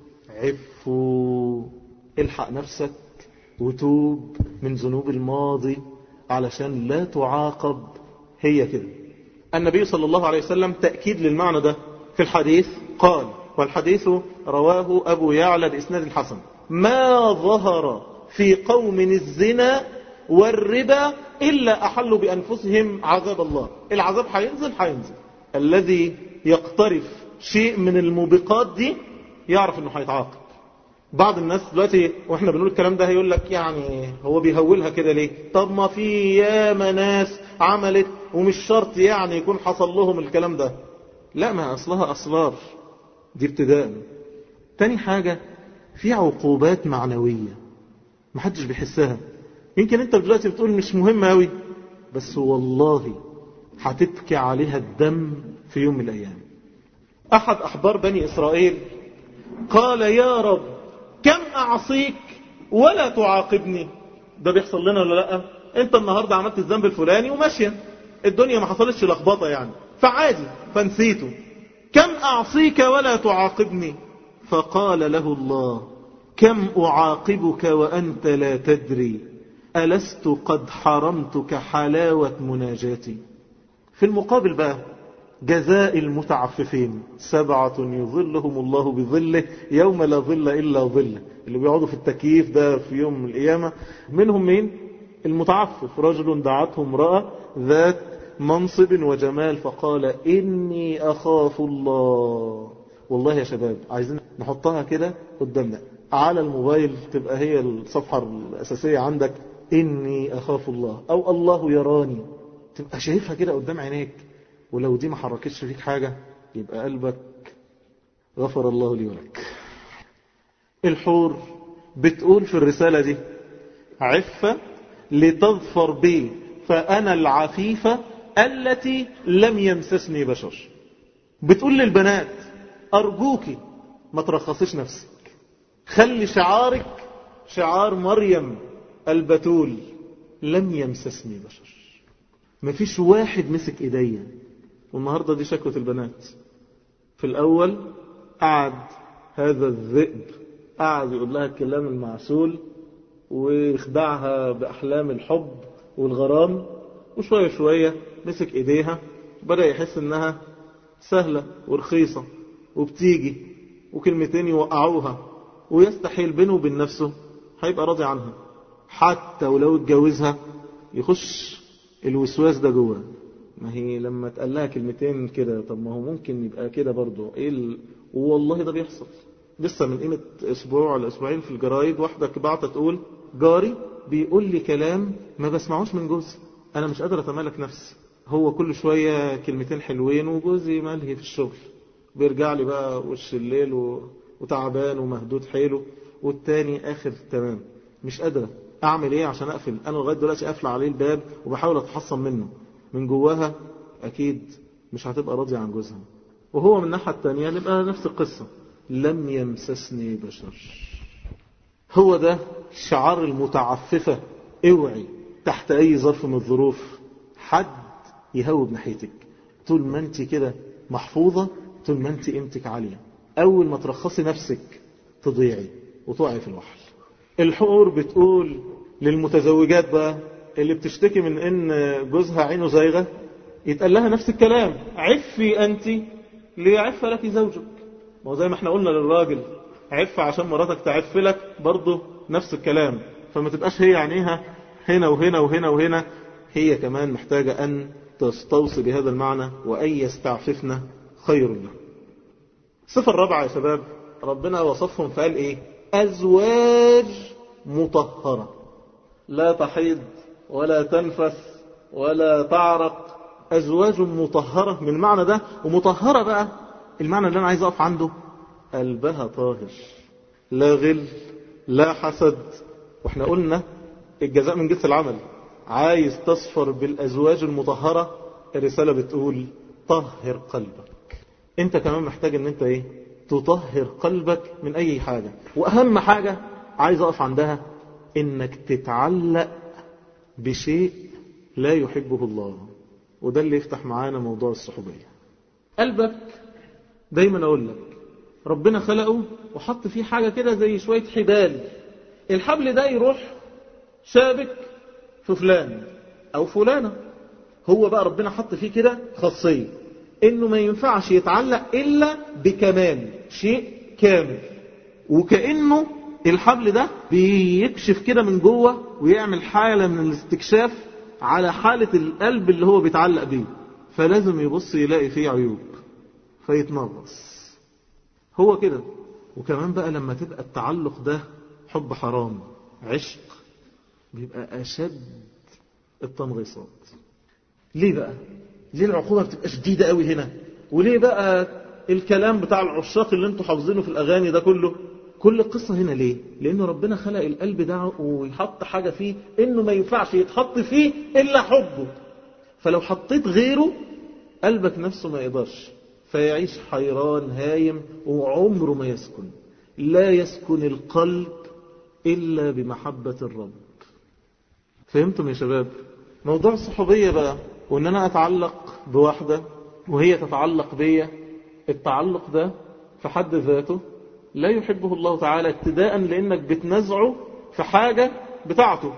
عفوا، الحق نفسك وتوب من ذنوب الماضي علشان لا تعاقب. هي كده. النبي صلى الله عليه وسلم تأكيد للمعنى ده في الحديث قال، والحديث رواه أبو يعلى بإسناد حسن: ما ظهر في قوم الزنا والربا إلا أحلوا بأنفسهم عذاب الله. العذاب هينزل هينزل. الذي يقترف شيء من الموبقات دي يعرف انه هيتعاقب. بعض الناس دلوقتي واحنا بنقول الكلام ده هيقول لك يعني هو بيهولها كده ليه؟ طب ما في ياما ناس عملت ومش شرط يعني يكون حصل لهم الكلام ده. لا، ما أصلها أصلار دي ابتداء. تاني حاجة في عقوبات معنوية محدش بيحسها. يمكن انت دلوقتي بتقول مش مهمة أوي، بس والله هتبكي عليها الدم في يوم من الأيام. أحد أحبار بني إسرائيل قال يا رب كم أعصيك ولا تعاقبني. ده بيحصل لنا ولا لا؟ انت النهاردة عملت الذنب الفلاني وماشية الدنيا ما حصلتش لخبطة يعني فعادي فنسيته. كم أعصيك ولا تعاقبني؟ فقال له الله كم أعاقبك وأنت لا تدري ألست قد حرمتك حلاوة مناجاتي. في المقابل بقى جزاء المتعففين سبعة يظلهم الله بظله يوم لا ظل إلا ظله. اللي بيقعدوا في التكييف ده في يوم القيامة منهم مين؟ المتعفف. رجل دعته امرأة ذات منصب وجمال فقال إني أخاف الله. والله يا شباب عايزين نحطها كده قدامنا على الموبايل تبقى هي الصفحة الأساسية عندك، إني أخاف الله أو الله يراني، تبقى شايفها كده قدام عينيك. ولو دي ما حركتش فيك حاجة يبقى قلبك غفر الله لي ولك. الحور بتقول في الرسالة دي عفة لتظفر بي فأنا العفيفة التي لم يمسسني بشر. بتقول للبنات أرجوكي ما ترخصيش نفسك، خلي شعارك شعار مريم البتول لم يمسسني بشر. مفيش واحد مسك ايديا. والنهاردة دي شكوة البنات. في الأول قعد هذا الذئب قعد يقول لها الكلام المعسول ويخدعها بأحلام الحب والغرام، وشوية شوية مسك ايديها بدأ يحس انها سهلة ورخيصة وبتيجي وكلمتين يوقعوها ويستحيل بينه وبين نفسه هيبقى راضي عنها. حتى ولو اتجوزها يخش الوسواس ده جوه. ما هي لما تقال لها كلمتين كده طب ما هو ممكن يبقى كده برضه ايه ال... والله ده بيحصل. لسه من قيمة اسبوع ولا اسبوعين في الجرايد واحدة بعتة تقول جاري بيقول لي كلام ما بسمعوش من جوزي، انا مش قادر اتمالك نفسي، هو كل شوية كلمتين حلوين وجوزي ملهي في الشغل، بيرجع لي بقى وش الليل و... وتعبان ومهدود حيله، والتاني اخر تمام، مش قادرة اعمل ايه عشان اقفل، انا لغاية دلوقتي قافله عليه الباب وبحاول اتحصن منه، من جواها اكيد مش هتبقى راضية عن جوزها. وهو من الناحية التانية نبقى نفس القصة، لم يمسسني بشر. هو ده شعار المتعففة، اوعي تحت اي ظرف من الظروف حد يهوب ناحيتك، طول ما انت كده محفوظة، طول ما انت قيمتك عالية. اول ما ترخصي نفسك تضيعي وتقعي في الوحل. الحور بتقول للمتزوجات بقى اللي بتشتكي من ان جوزها عينه زايغة، يتقال لها نفس الكلام، عفي انت ليعف لك زوجك. ما هو زي ما احنا قلنا للراجل عف عشان مراتك تعف لك، برضه نفس الكلام. فما تبقاش هي عينيها هنا وهنا وهنا وهنا، هي كمان محتاجة أن تستوصي بهذا المعنى، وأن يستعففنا خير له. الصفة الرابعة يا شباب، ربنا وصفهم فقال إيه؟ أزواج مطهرة، لا تحيض ولا تنفس ولا تعرق، أزواج مطهرة من المعنى ده. ومطهرة بقى المعنى اللي أنا عايز أقف عنده، قلبها طاهر، لا غل لا حسد. واحنا قلنا الجزاء من جنس العمل، عايز تصفر بالأزواج المطهرة، الرسالة بتقول طهر قلبك. انت كمان محتاج ان انت ايه؟ تطهر قلبك من اي حاجة. واهم حاجة عايز اقف عندها، انك تتعلق بشيء لا يحبه الله. وده اللي يفتح معانا موضوع الصحوبية. قلبك دايما اقول لك ربنا خلقه وحط فيه حاجة كده زي شوية حبال، الحبل ده يروح شابك في فلان او فلانة. هو بقى ربنا حط فيه كده خاصية انه ما ينفعش يتعلق الا بكمال، شيء كامل. وكأنه الحبل ده بيكشف كده من جوه ويعمل حالة من الاستكشاف على حالة القلب اللي هو بيتعلق بيه، فلازم يبص يلاقي فيه عيوب فيتنغص. هو كده. وكمان بقى لما تبقى التعلق ده حب حرام، عشق، بيبقى أشد التنغيصات. ليه بقى؟ ليه العقوبة بتبقى شديدة قوي هنا؟ وليه بقى الكلام بتاع العشاق اللي انتوا حافظينه في الأغاني ده كله؟ كل القصة هنا ليه؟ لأنه ربنا خلق القلب ده ويحط حاجة فيه إنه ما ينفعش يتحط فيه إلا حبه. فلو حطيت غيره قلبك نفسه ما يقدرش، فيعيش حيران هايم وعمره ما يسكن. لا يسكن القلب إلا بمحبة الرب. فهمتم يا شباب؟ موضوع الصحوبية بقى، وإن أنا أتعلق بواحدة وهي تتعلق بيا، التعلق ده في حد ذاته لا يحبه الله تعالى، ابتداء لأنك بتنزعه في حاجة بتاعته،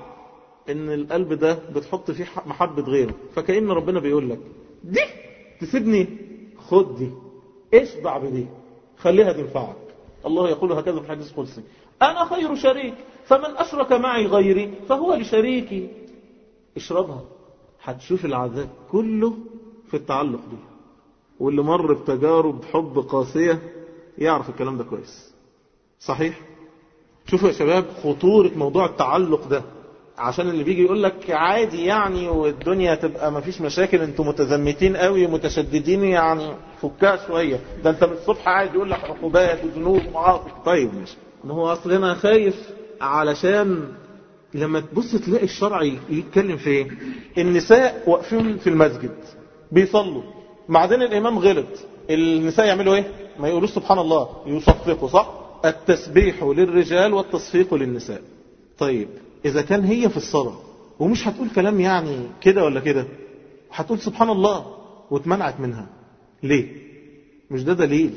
إن القلب ده بتحط فيه محبة غيره. فكأن ربنا بيقول لك دي تسيبني، خد دي، اشبع بدي، خليها تنفعك. الله يقول هكذا في الحديث القدسي، أنا خير شريك فمن أشرك معي غيري فهو لشريكي. اشربها، هتشوف العذاب كله في التعلق دي. واللي مر بتجارب حب قاسية يعرف الكلام ده كويس. صحيح؟ شوفوا يا شباب خطورة موضوع التعلق ده، عشان اللي بيجي يقول لك عادي يعني والدنيا تبقى ما فيش مشاكل، انتوا متزمتين قوي ومتشددين يعني، فكها شوية، ده انت من الصبح قاعد يقول لك عقوبات وذنوب ومعاصي. طيب ماشي، ما هو اصل انا خايف علشان لما تبص تلاقي الشرع يتكلم في ايه. النساء واقفين في المسجد بيصلوا، بعدين الامام غلط، النساء يعملوا ايه؟ ما يقولوش سبحان الله، يصفقوا. صح؟ التسبيح للرجال والتصفيق للنساء. طيب إذا كان هي في الصلاة ومش هتقول كلام يعني كده ولا كده، هتقول سبحان الله واتمنعت منها ليه؟ مش ده دليل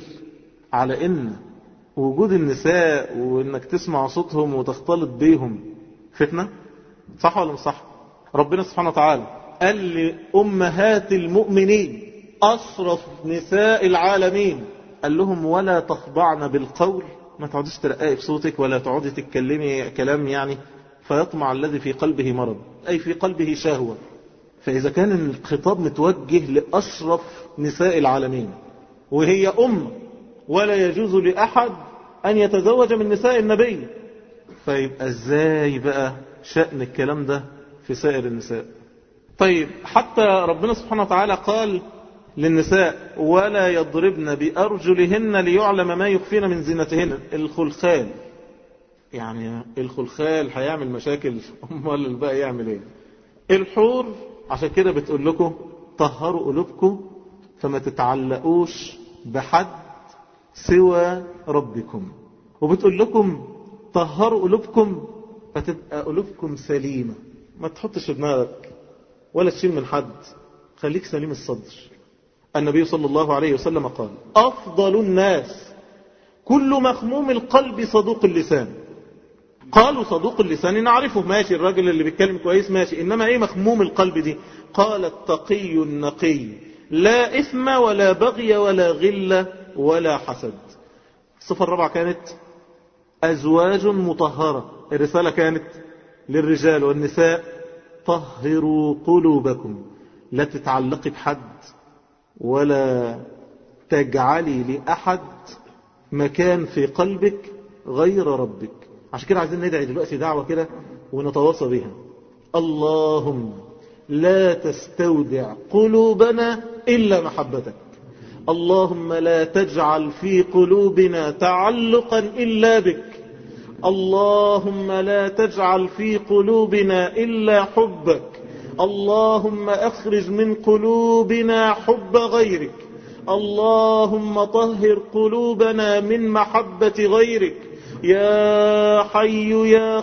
على إن وجود النساء وإنك تسمع صوتهم وتختلط بيهم فتنة؟ صح ولا مش صح؟ ربنا سبحانه وتعالى قال لأمهات المؤمنين أشرف نساء العالمين، قال لهم ولا تخضعن بالقول، ما تقعديش ترققي بصوتك ولا تقعدي تتكلمي كلام يعني فيطمع الذي في قلبه مرض، أي في قلبه شهوة. فإذا كان الخطاب متوجه لأشرف نساء العالمين وهي أم، ولا يجوز لأحد أن يتزوج من نساء النبي. فيبقى ازاي بقى شأن الكلام ده في سائر النساء؟ طيب حتى ربنا سبحانه وتعالى قال للنساء ولا يضربن بأرجلهن ليعلم ما يخفين من زينتهن. الخلخال، يعني الخلخال هيعمل مشاكل، امال الباقي يعمل ايه؟ الحور عشان كده بتقول لكم طهروا قلوبكم فما تتعلقوش بحد سوى ربكم، وبتقول لكم طهروا قلوبكم فتبقى قلوبكم سليمة، ما تحطش في دماغك ولا تشيل من حد، خليك سليم الصدر. النبي صلى الله عليه وسلم قال أفضل الناس كل مخموم القلب صدوق اللسان. قالوا صدوق اللسان نعرفه، ماشي الراجل اللي بيتكلم كويس ماشي، إنما إيه مخموم القلب دي؟ قال التقي النقي لا إثم ولا بغي ولا غل ولا حسد. الصفة الرابعة كانت أزواج مطهرة. الرسالة كانت للرجال والنساء طهروا قلوبكم، لا تتعلقي بحد ولا تجعلي لأحد مكان في قلبك غير ربك. عشان كده عايزين ندعي دلوقتي دعوة كده ونتواصى بها. اللهم لا تستودع قلوبنا إلا محبتك، اللهم لا تجعل في قلوبنا تعلقا إلا بك، اللهم لا تجعل في قلوبنا إلا حبك، اللهم أخرج من قلوبنا حب غيرك، اللهم طهر قلوبنا من محبة غيرك. يا حي يا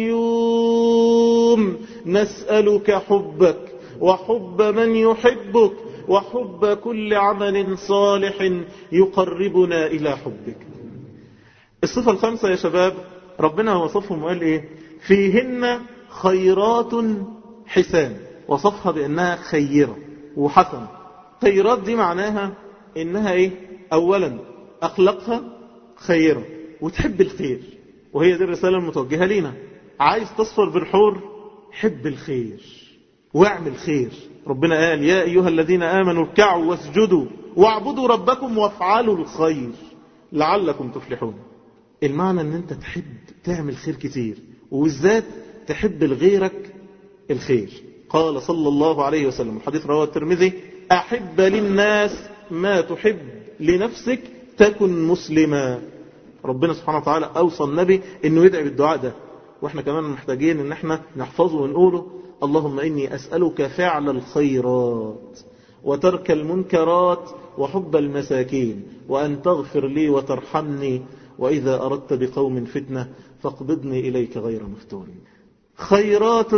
قيوم نسألك حبك وحب من يحبك وحب كل عمل صالح يقربنا إلى حبك. الصفة الخامسة يا شباب ربنا وصفهم وقال إيه؟ فيهن خيرات حسان، وصفها بأنها خيرة وحسنة. خيرات دي معناها إنها إيه؟ أولا أخلاقها خيرة وتحب الخير، وهي دي الرسالة المتوجهة لنا. عايز تصفر بالحور حب الخير واعمل خير. ربنا قال يا أيها الذين آمنوا اركعوا واسجدوا واعبدوا ربكم وافعلوا الخير لعلكم تفلحون. المعنى ان انت تحب تعمل خير كتير، وبالذات تحب لغيرك الخير. قال صلى الله عليه وسلم حديث رواه الترمذي أحب للناس ما تحب لنفسك تكن مسلما. ربنا سبحانه وتعالى أوصى النبي انه يدعي بالدعاء ده، واحنا كمان محتاجين ان احنا نحفظه ونقوله. اللهم إني أسألك فعل الخيرات وترك المنكرات وحب المساكين وأن تغفر لي وترحمني وإذا أردت بقوم فتنة فاقبضني إليك غير مفتون. خيرات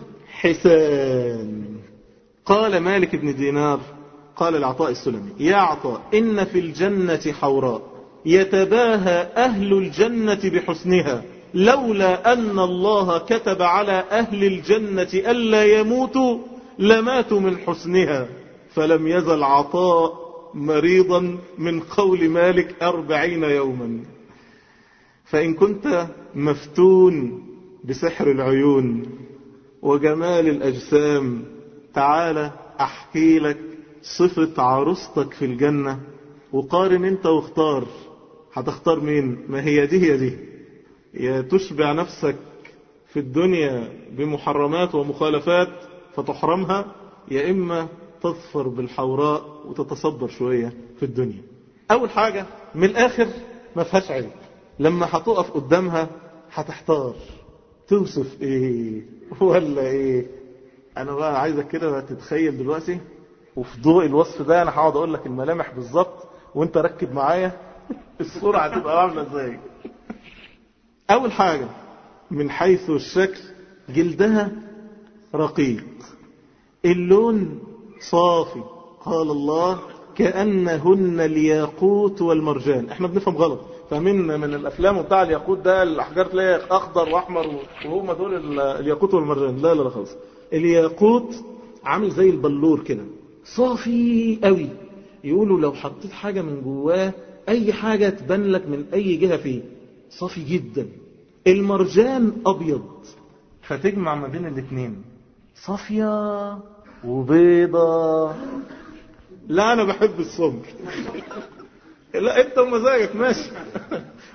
حسان. قال مالك بن دينار قال العطاء السلمي يا عطاء إن في الجنة حوراء يتباهى أهل الجنة بحسنها لولا أن الله كتب على أهل الجنة ألا يموتوا لماتوا من حسنها. فلم يزل عطاء مريضا من قول مالك أربعين يوما. فإن كنت مفتون بسحر العيون وجمال الأجسام تعال أحكي لك صفة عروستك في الجنة وقارن انت واختار. هتختار مين؟ ما هي دي هي دي، يا تشبع نفسك في الدنيا بمحرمات ومخالفات فتحرمها، يا إما تظفر بالحوراء وتتصبر شوية في الدنيا. أول حاجة من الآخر ما فيهاش عيب، لما هتقف قدامها هتحتار توصف ايه ولا ايه. انا بقى عايزك كده تتخيل دلوقتي، وفي ضوء الوصف ده انا هقعد اقول لك الملامح بالظبط وانت ركب معايا الصورة هتبقى عاملة ازاي. اول حاجة من حيث الشكل جلدها رقيق، اللون صافي، قال الله كأنهن الياقوت والمرجان. احنا بنفهم غلط، فاهمين من الافلام وبتاع الياقوت ده الاحجار تلاقي اخضر واحمر وهم دول الياقوت والمرجان. لا لا لا خالص، الياقوت عامل زي البلور كده صافي قوي، يقولوا لو حطيت حاجة من جواه اي حاجة تبان لك من اي جهة فيه صافي جدا. المرجان ابيض، فتجمع ما بين الاثنين صافية وبيضة. لا انا بحب السمر. لا انت ومزاجك ماشي.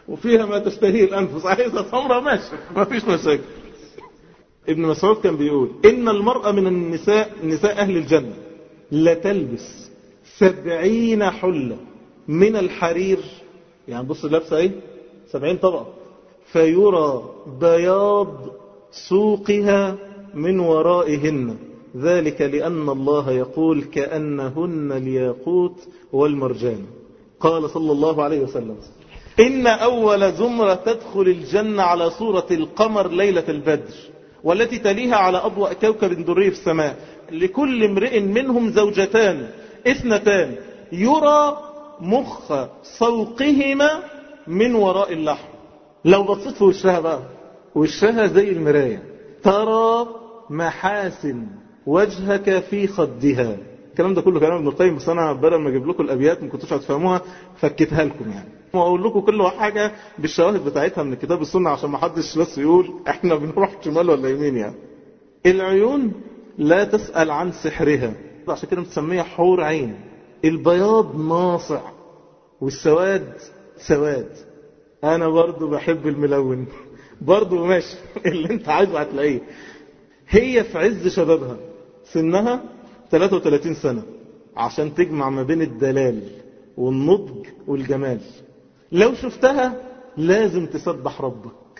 وفيها ما تشتهيه الأنفس، عايزة سمرة ماشي ما فيش مشاكل. ابن مسعود كان بيقول إن المرأة من النساء، نساء أهل الجنة، لتلبس سبعين حلة من الحرير، يعني بص لابسة ايه سبعين طبقة، فيرى بياض سوقها من ورائهن، ذلك لأن الله يقول كأنهن الياقوت والمرجان. قال صلى الله عليه وسلم إن أول زمرة تدخل الجنة على صورة القمر ليلة البدر، والتي تليها على أضواء كوكب دري في السماء، لكل امرئ منهم زوجتان اثنتان يرى مخ سوقهما من وراء اللحم. لو بصيت في وشها بقى، وشها زي المراية، ترى محاسن وجهك في خدها. الكلام ده كله كلام ابن القيم، بس انا بدل ما اجيب لكم الابيات ما كنتوش هتفهموها فكتها لكم يعني، واقول لكم كل حاجه بالشواهد بتاعتها من الكتاب والسنه، عشان ما حدش بس يقول احنا بنروح شمال ولا يمين يعني. العيون لا تسأل عن سحرها، عشان كده متسميه حور عين. البياض ناصع والسواد سواد. انا برضو بحب الملون برضو ماشي اللي انت عايزه هتلاقيه. هي في عز شبابها، سنها ثلاثة وثلاثين سنة، عشان تجمع ما بين الدلال والنضج والجمال. لو شفتها لازم تسبح ربك،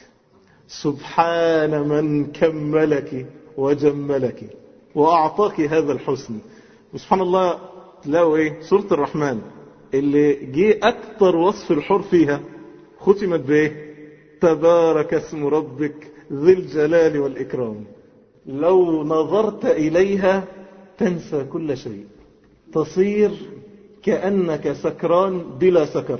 سبحان من كملك وجملك وأعطاك هذا الحسن. وسبحان الله تلاقوا ايه سورة الرحمن اللي جه أكتر وصف الحور فيها ختمت بايه؟ تبارك اسم ربك ذي الجلال والإكرام. لو نظرت إليها تنسى كل شيء، تصير كأنك سكران بلا سكر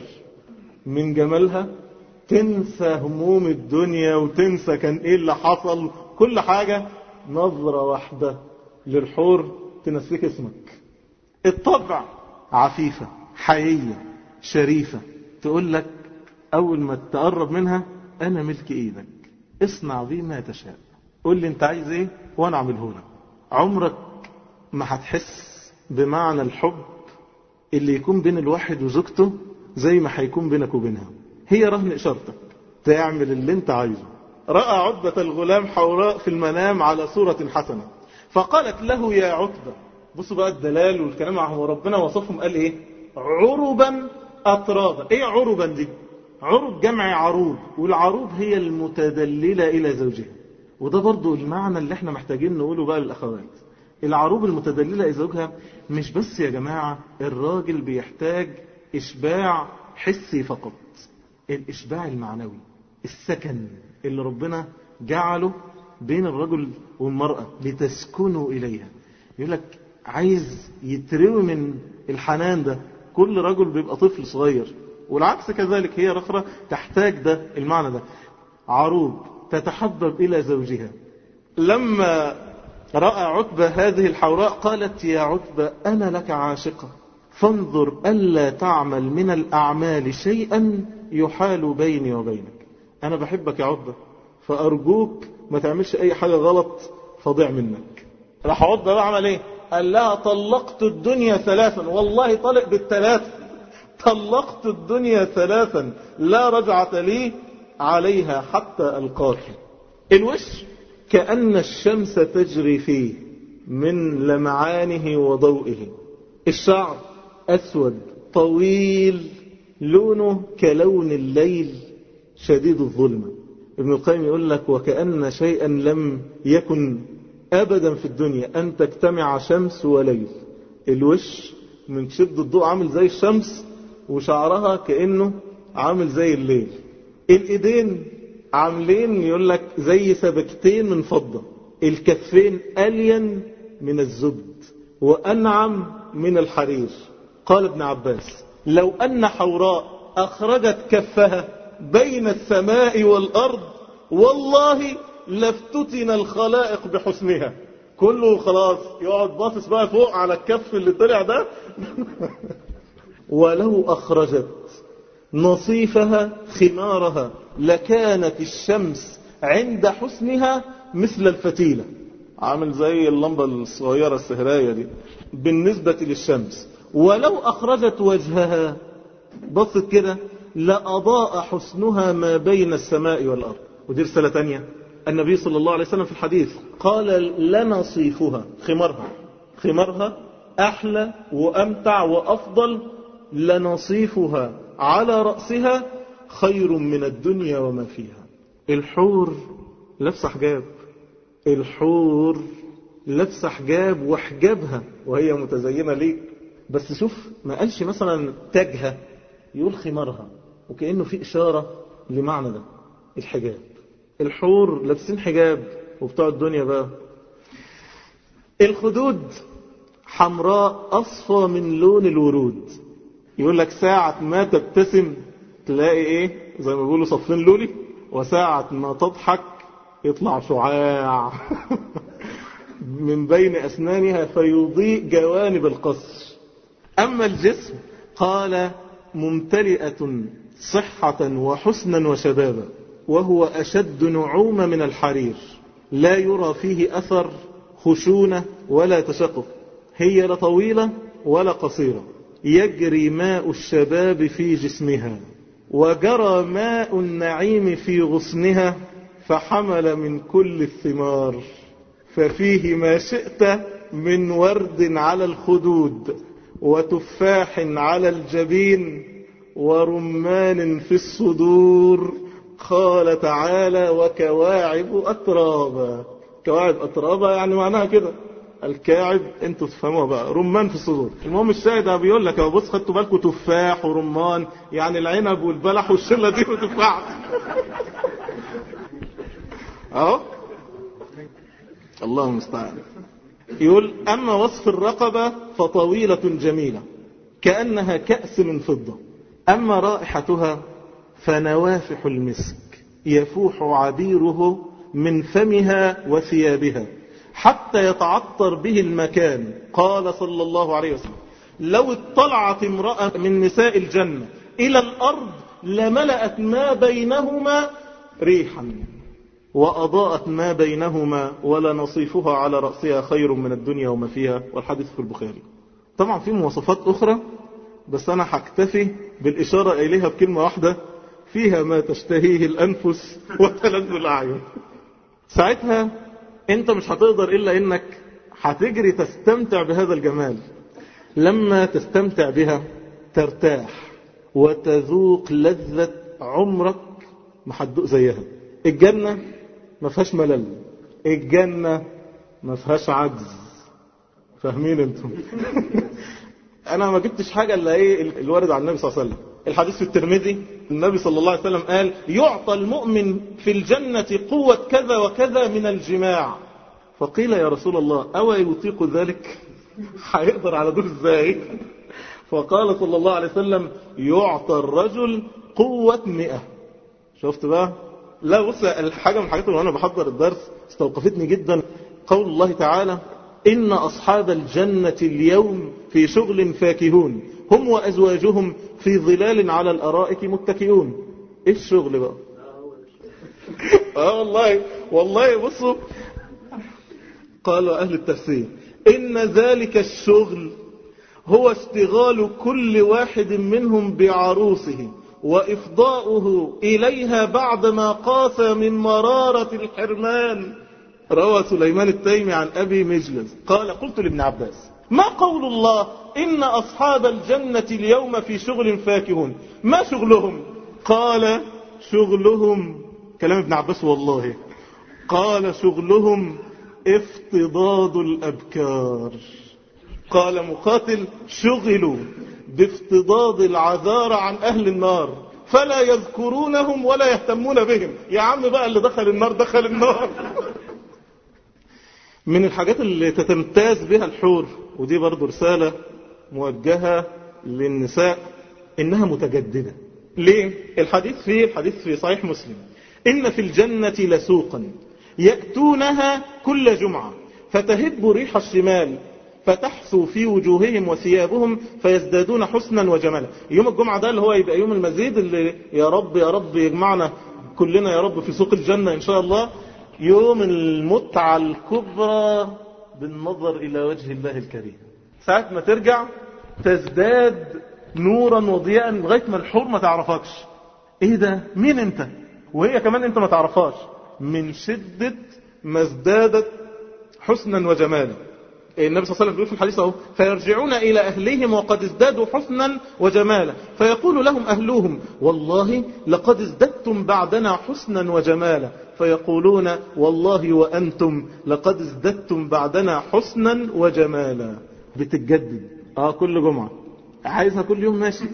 من جمالها، تنسى هموم الدنيا وتنسى كان ايه اللي حصل، كل حاجة نظرة واحدة للحور تنسيك اسمك. الطبع عفيفة حيية شريفة، تقول لك أول ما تقرب منها أنا ملك إيدك، اصنع بي ما تشاء، قول لي أنت عايز إيه وأنا أعمله لك. عمرك ما هتحس بمعنى الحب اللي يكون بين الواحد وزوجته زي ما هيكون بينك وبينها. هي رهن إشارتك تعمل اللي أنت عايزه. رأى عتبة الغلام حوراء في المنام على صورة حسنة، فقالت له يا عتبة، بصوا بقى الدلال والكلام، هو ربنا وصفهم قال إيه؟ عربا أطرابا. إيه عربا دي؟ عرب جمع عروب، والعروب هي المتدللة إلى زوجها. وده برضو المعنى اللي احنا محتاجين نقوله بقى للأخوات. العروب المتدللة إلى زوجها مش بس يا جماعة الراجل بيحتاج إشباع حسي فقط، الإشباع المعنوي، السكن اللي ربنا جعله بين الرجل والمرأة لتسكنوا إليها. يقول لك عايز يتروي من الحنان ده. كل رجل بيبقى طفل صغير، والعكس كذلك، هي رخرة تحتاج ده المعنى ده. عروب تتحبب إلى زوجها. لما رأى عتبة هذه الحوراء قالت يا عتبة أنا لك عاشقة، فانظر ألا تعمل من الأعمال شيئا يحال بيني وبينك. أنا بحبك يا عتبة، فأرجوك ما تعملش أي حاجة غلط فضيع منك. راح عتبة بقى عمل إيه؟ قال لها طلقت الدنيا ثلاثا، والله طلق بالثلاث، طلقت الدنيا ثلاثا لا رجعة لي عليها حتى ألقاك. الوش كأن الشمس تجري فيه من لمعانه وضوئه. الشعر أسود طويل لونه كلون الليل شديد الظلمة. ابن القيم يقول لك وكأن شيئا لم يكن أبدا في الدنيا أن تجتمع شمس وليل. الوش من شدة الضوء عامل زي الشمس، وشعرها كأنه عامل زي الليل. الإيدين عاملين يقول لك زي سبكتين من فضة. الكفين ألين من الزبد وأنعم من الحرير. قال ابن عباس لو أن حوراء أخرجت كفها بين السماء والأرض والله لافتتن الخلائق بحسنها. كله خلاص يقعد باصص بقى فوق على الكف اللي طلع ده. ولو أخرجت نصيفها خمارها لكانت الشمس عند حسنها مثل الفتيلة. عامل زي اللمبة الصغيرة السهراية دي بالنسبة للشمس. ولو أخرجت وجهها، بصت كده لأضاء حسنها ما بين السماء والأرض. ودي رسالة تانية. النبي صلى الله عليه وسلم في الحديث قال لنصيفها، خمارها خمارها أحلى وأمتع وأفضل، لنصيفها على رأسها خير من الدنيا وما فيها. الحور لابسة حجاب، الحور لابسة حجاب وحجابها وهي متزينة ليك. بس شوف ما قالش مثلا تاجها، يقول خمارها، وكأنه في إشارة لمعنى ده الحجاب. الحور لابسين حجاب وبتوع الدنيا بقى الخدود حمراء أصفى من لون الورود. يقول لك ساعة ما تبتسم تلاقي ايه زي ما بيقولوا صفين لولي، وساعة ما تضحك يطلع شعاع من بين أسنانها فيضيء جوانب القصر. أما الجسم قال ممتلئة صحة وحسنا وشبابا، وهو أشد نعومة من الحرير، لا يرى فيه أثر خشونة ولا تشقق، هي لا طويلة ولا قصيرة، يجري ماء الشباب في جسمها، وجرى ماء النعيم في غصنها، فحمل من كل الثمار، ففيه ما شئت من ورد على الخدود، وتفاح على الجبين، ورمان في الصدور. قال تعالى وكواعب أترابا. كواعب أترابا يعني معناها كده الكاعب انتوا تفهموها بقى، رمان في الصدور. المهم الشاهد بيقول لك بص خدتوا بالكم تفاح ورمان، يعني العنب والبلح والشله دي وتفاح اهو الله المستعان. يقول اما وصف الرقبه فطويله جميله كانها كأس من فضه، اما رائحتها فنوافح المسك يفوح عبيره من فمها وثيابها حتى يتعطر به المكان. قال صلى الله عليه وسلم لو اطلعت امرأة من نساء الجنة إلى الأرض لملأت ما بينهما ريحا وأضاءت ما بينهما، ولا نصيفها على رأسها خير من الدنيا وما فيها. والحديث في البخاري. طبعا في مواصفات أخرى بس أنا هكتفي بالإشارة إليها بكلمة واحدة، فيها ما تشتهيه الأنفس وتلذ الأعين. ساعتها انت مش هتقدر الا انك هتجري تستمتع بهذا الجمال. لما تستمتع بها ترتاح وتذوق لذة عمرك ما هتذوق زيها. الجنة ما فيهاش ملل، الجنة ما فيهاش عجز. فاهمين انتم؟ انا ما جبتش حاجة الا ايه الوارد عن النبي صلى الله عليه وسلم. الحديث في الترمذي النبي صلى الله عليه وسلم قال يعطى المؤمن في الجنة قوة كذا وكذا من الجماع. فقيل يا رسول الله أو يطيق ذلك؟ هيقدر على دول ازاي؟ فقال صلى الله عليه وسلم يعطى الرجل قوة مئة. شفت بقى؟ لا بص الحاجة من الحاجات اللي أنا بحضر الدرس استوقفتني جدا قول الله تعالى إن أصحاب الجنة اليوم في شغل فاكهون هم وأزواجهم في ظلال على الأرائك متكئون. إيه الشغل بقى؟ آه والله والله بصوا قالوا أهل التفسير إن ذلك الشغل هو اشتغال كل واحد منهم بعروسه وإفضاؤه إليها بعدما قاسى من مرارة الحرمان. روى سليمان التيمي عن أبي مجلس قال قلت لابن عباس ما قول الله إن أصحاب الجنة اليوم في شغل فاكهون، ما شغلهم؟ قال شغلهم كلام ابن عباس والله قال شغلهم افتضاد الأبكار. قال مقاتل شغلوا بافتضاد العذار عن أهل النار فلا يذكرونهم ولا يهتمون بهم. يا عم بقى اللي دخل النار دخل النار. من الحاجات اللي تتمتاز بها الحور، ودي برضو رسالة موجهة للنساء، إنها متجددة. ليه؟ الحديث فيه الحديث في صحيح مسلم إن في الجنة لسوقا يأتونها كل جمعة فتهب ريح الشمال فتحسو في وجوههم وثيابهم فيزدادون حسنا وجمالا. يوم الجمعة ده اللي هو يبقى يوم المزيد اللي يا رب يا رب يجمعنا كلنا يا رب في سوق الجنة إن شاء الله، يوم المتعة الكبرى بالنظر إلى وجه الله الكريم. ساعة ما ترجع تزداد نورا وضياء لغاية ما الحور ما تعرفكش. ايه ده؟ مين انت؟ وهي كمان انت ما تعرفهاش، من شدة ما ازدادت حسنا وجمالا. النبي صلى الله عليه وسلم بيقول في الحديث اهو: فيرجعون إلى أهلهم وقد ازدادوا حسنا وجمالا، فيقول لهم أهلهم: والله لقد ازددتم بعدنا حسنا وجمالا، فيقولون: والله وأنتم لقد ازددتم بعدنا حسنا وجمالا. بتتجدد اه كل جمعة، عايزها كل يوم ماشي.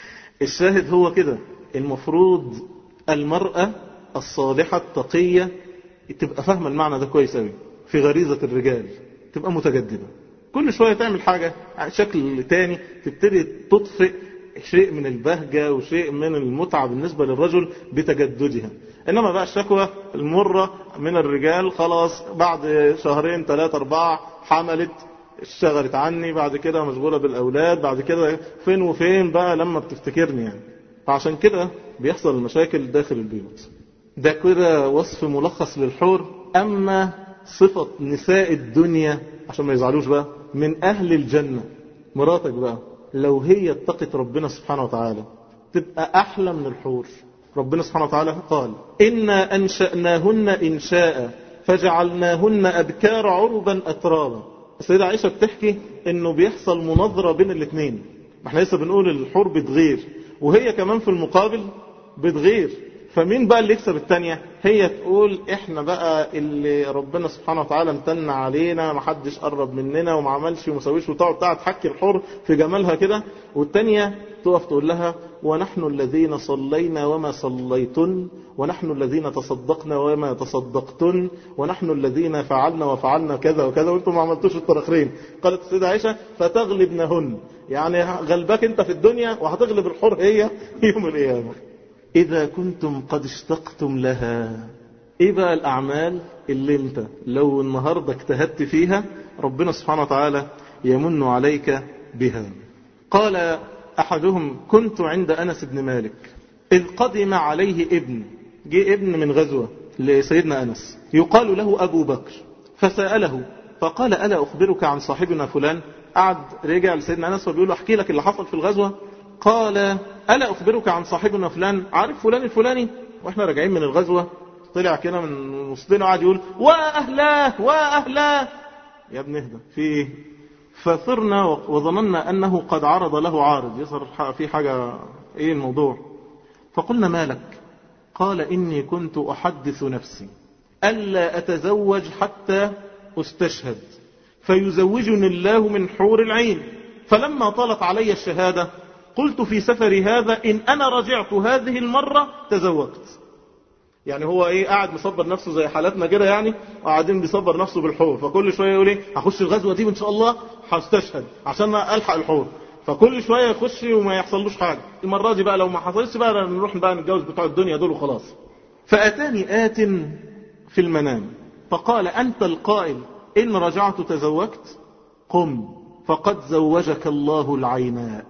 الشاهد هو كده. المفروض المرأة الصالحة التقية تبقى فاهمة المعنى ده كويس قوي. في غريزة الرجال تبقى متجددة، كل شوية تعمل حاجة شكل تاني، تبتدي تطفئ شيء من البهجة وشيء من المتعة بالنسبة للرجل بتجددها. إنما بقى الشكوى المرة من الرجال خلاص بعد شهرين ثلاثة أربعة حملت، اشتغلت عني، بعد كده مشغولة بالأولاد، بعد كده فين وفين بقى لما بتفتكرني يعني. فعشان كده بيحصل المشاكل داخل البيوت. ده كده وصف ملخص للحور. أما صفة نساء الدنيا عشان ما يزعلوش بقى، من أهل الجنة، مراتك بقى لو هي اتقت ربنا سبحانه وتعالى تبقى أحلى من الحور. ربنا سبحانه وتعالى قال: إنا أنشأناهن إنشاء فجعلناهن أبكار عربا أترابا. السيدة عائشة بتحكي إنه بيحصل مناظرة بين الاثنين. احنا لسه بنقول الحور بتغير وهي كمان في المقابل بتغير، فمين بقى اللي يكسب التانية؟ هي تقول احنا بقى اللي ربنا سبحانه وتعالى امتن علينا، محدش قرب مننا وما عملش ومسويش، وتقعد تقعد تحكي الحر في جمالها كده. والتانية تقف تقول لها: ونحن الذين صلينا وما صليتن، ونحن الذين تصدقنا وما تصدقتن، ونحن الذين فعلنا وفعلنا كذا وكذا وانتم ما عملتوش الطرخين. قالت السيدة عائشة: فتغلبنهن، يعني غلبك انت في الدنيا وهتغلب الحر هي يوم القيامة. إذا كنتم قد اشتقتم لها. إيه بقى الأعمال اللي انت لو النهاردة اجتهدت فيها ربنا سبحانه وتعالى يمن عليك بها؟ قال أحدهم: كنت عند أنس بن مالك إذ قدم عليه ابن، جاء ابن من غزوة لسيدنا أنس يقال له أبو بكر، فسأله فقال: ألا أخبرك عن صاحبنا فلان؟ قعد رجع لسيدنا أنس وبيقول له: أحكي لك اللي حصل في الغزوة. قال: ألا أخبرك عن صاحبنا فلان؟ عارف فلان الفلاني؟ وإحنا راجعين من الغزوة طلع كده من وسطنا وقعد يقول: وأهلاه وأهلاه. يا ابن اهدى، في إيه؟ فثرنا وظننا أنه قد عرض له عارض، يصير في حاجة. إيه الموضوع؟ فقلنا: ما لك؟ قال: إني كنت أحدث نفسي ألا أتزوج حتى أستشهد فيزوجني الله من حور العين، فلما طالت علي الشهادة قلت في سفري هذا إن أنا رجعت هذه المرة تزوجت. يعني هو إيه؟ قاعد مصبر نفسه زي حالاتنا كده يعني، وقاعدين بيصبر نفسه بالحور، فكل شوية يقول إيه؟ هخش الغزوة دي وإن شاء الله هستشهد عشان ألحق الحور، فكل شوية يخش وما يحصلوش حاجة. المرة دي بقى لو ما حصلش بقى نروح بقى نتجوز بتوع الدنيا دول وخلاص. فأتاني آت في المنام فقال: أنت القائل إن رجعت تزوجت؟ قم فقد زوجك الله العيناء.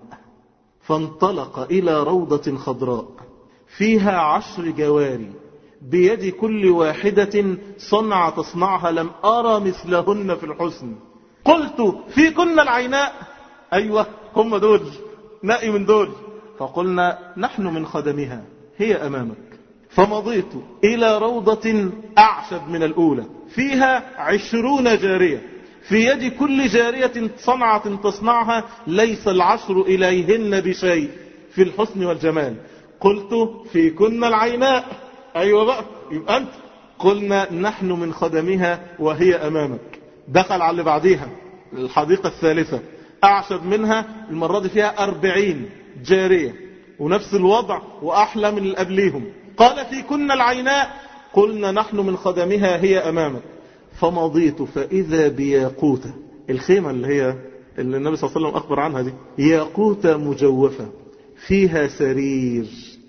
فانطلق إلى روضة خضراء فيها عشر جواري بيد كل واحدة صنع تصنعها لم أرى مثلهن في الحسن. قلت: في كن العيناء؟ أيوة هم دول، نقي من دول. فقلنا: نحن من خدمها، هي أمامك. فمضيت إلى روضة أعشب من الأولى فيها عشرون جارية في يد كل جارية صنعة تصنعها ليس العشر إليهن بشيء في الحسن والجمال. قلت: في كن العيناء؟ أيوة بقى، يبقى أنت. قلنا: نحن من خدمها وهي أمامك. دخل على اللي بعديها الحديقة الثالثة أعشب منها، المرة دي فيها أربعين جارية ونفس الوضع وأحلى من اللي قبليهم. قال: في كن العيناء؟ قلنا: نحن من خدمها هي أمامك. فمضيت فإذا بياقوتة، الخيمة اللي هي اللي النبي صلى الله عليه وسلم أخبر عنها دي، ياقوتة مجوفة فيها سرير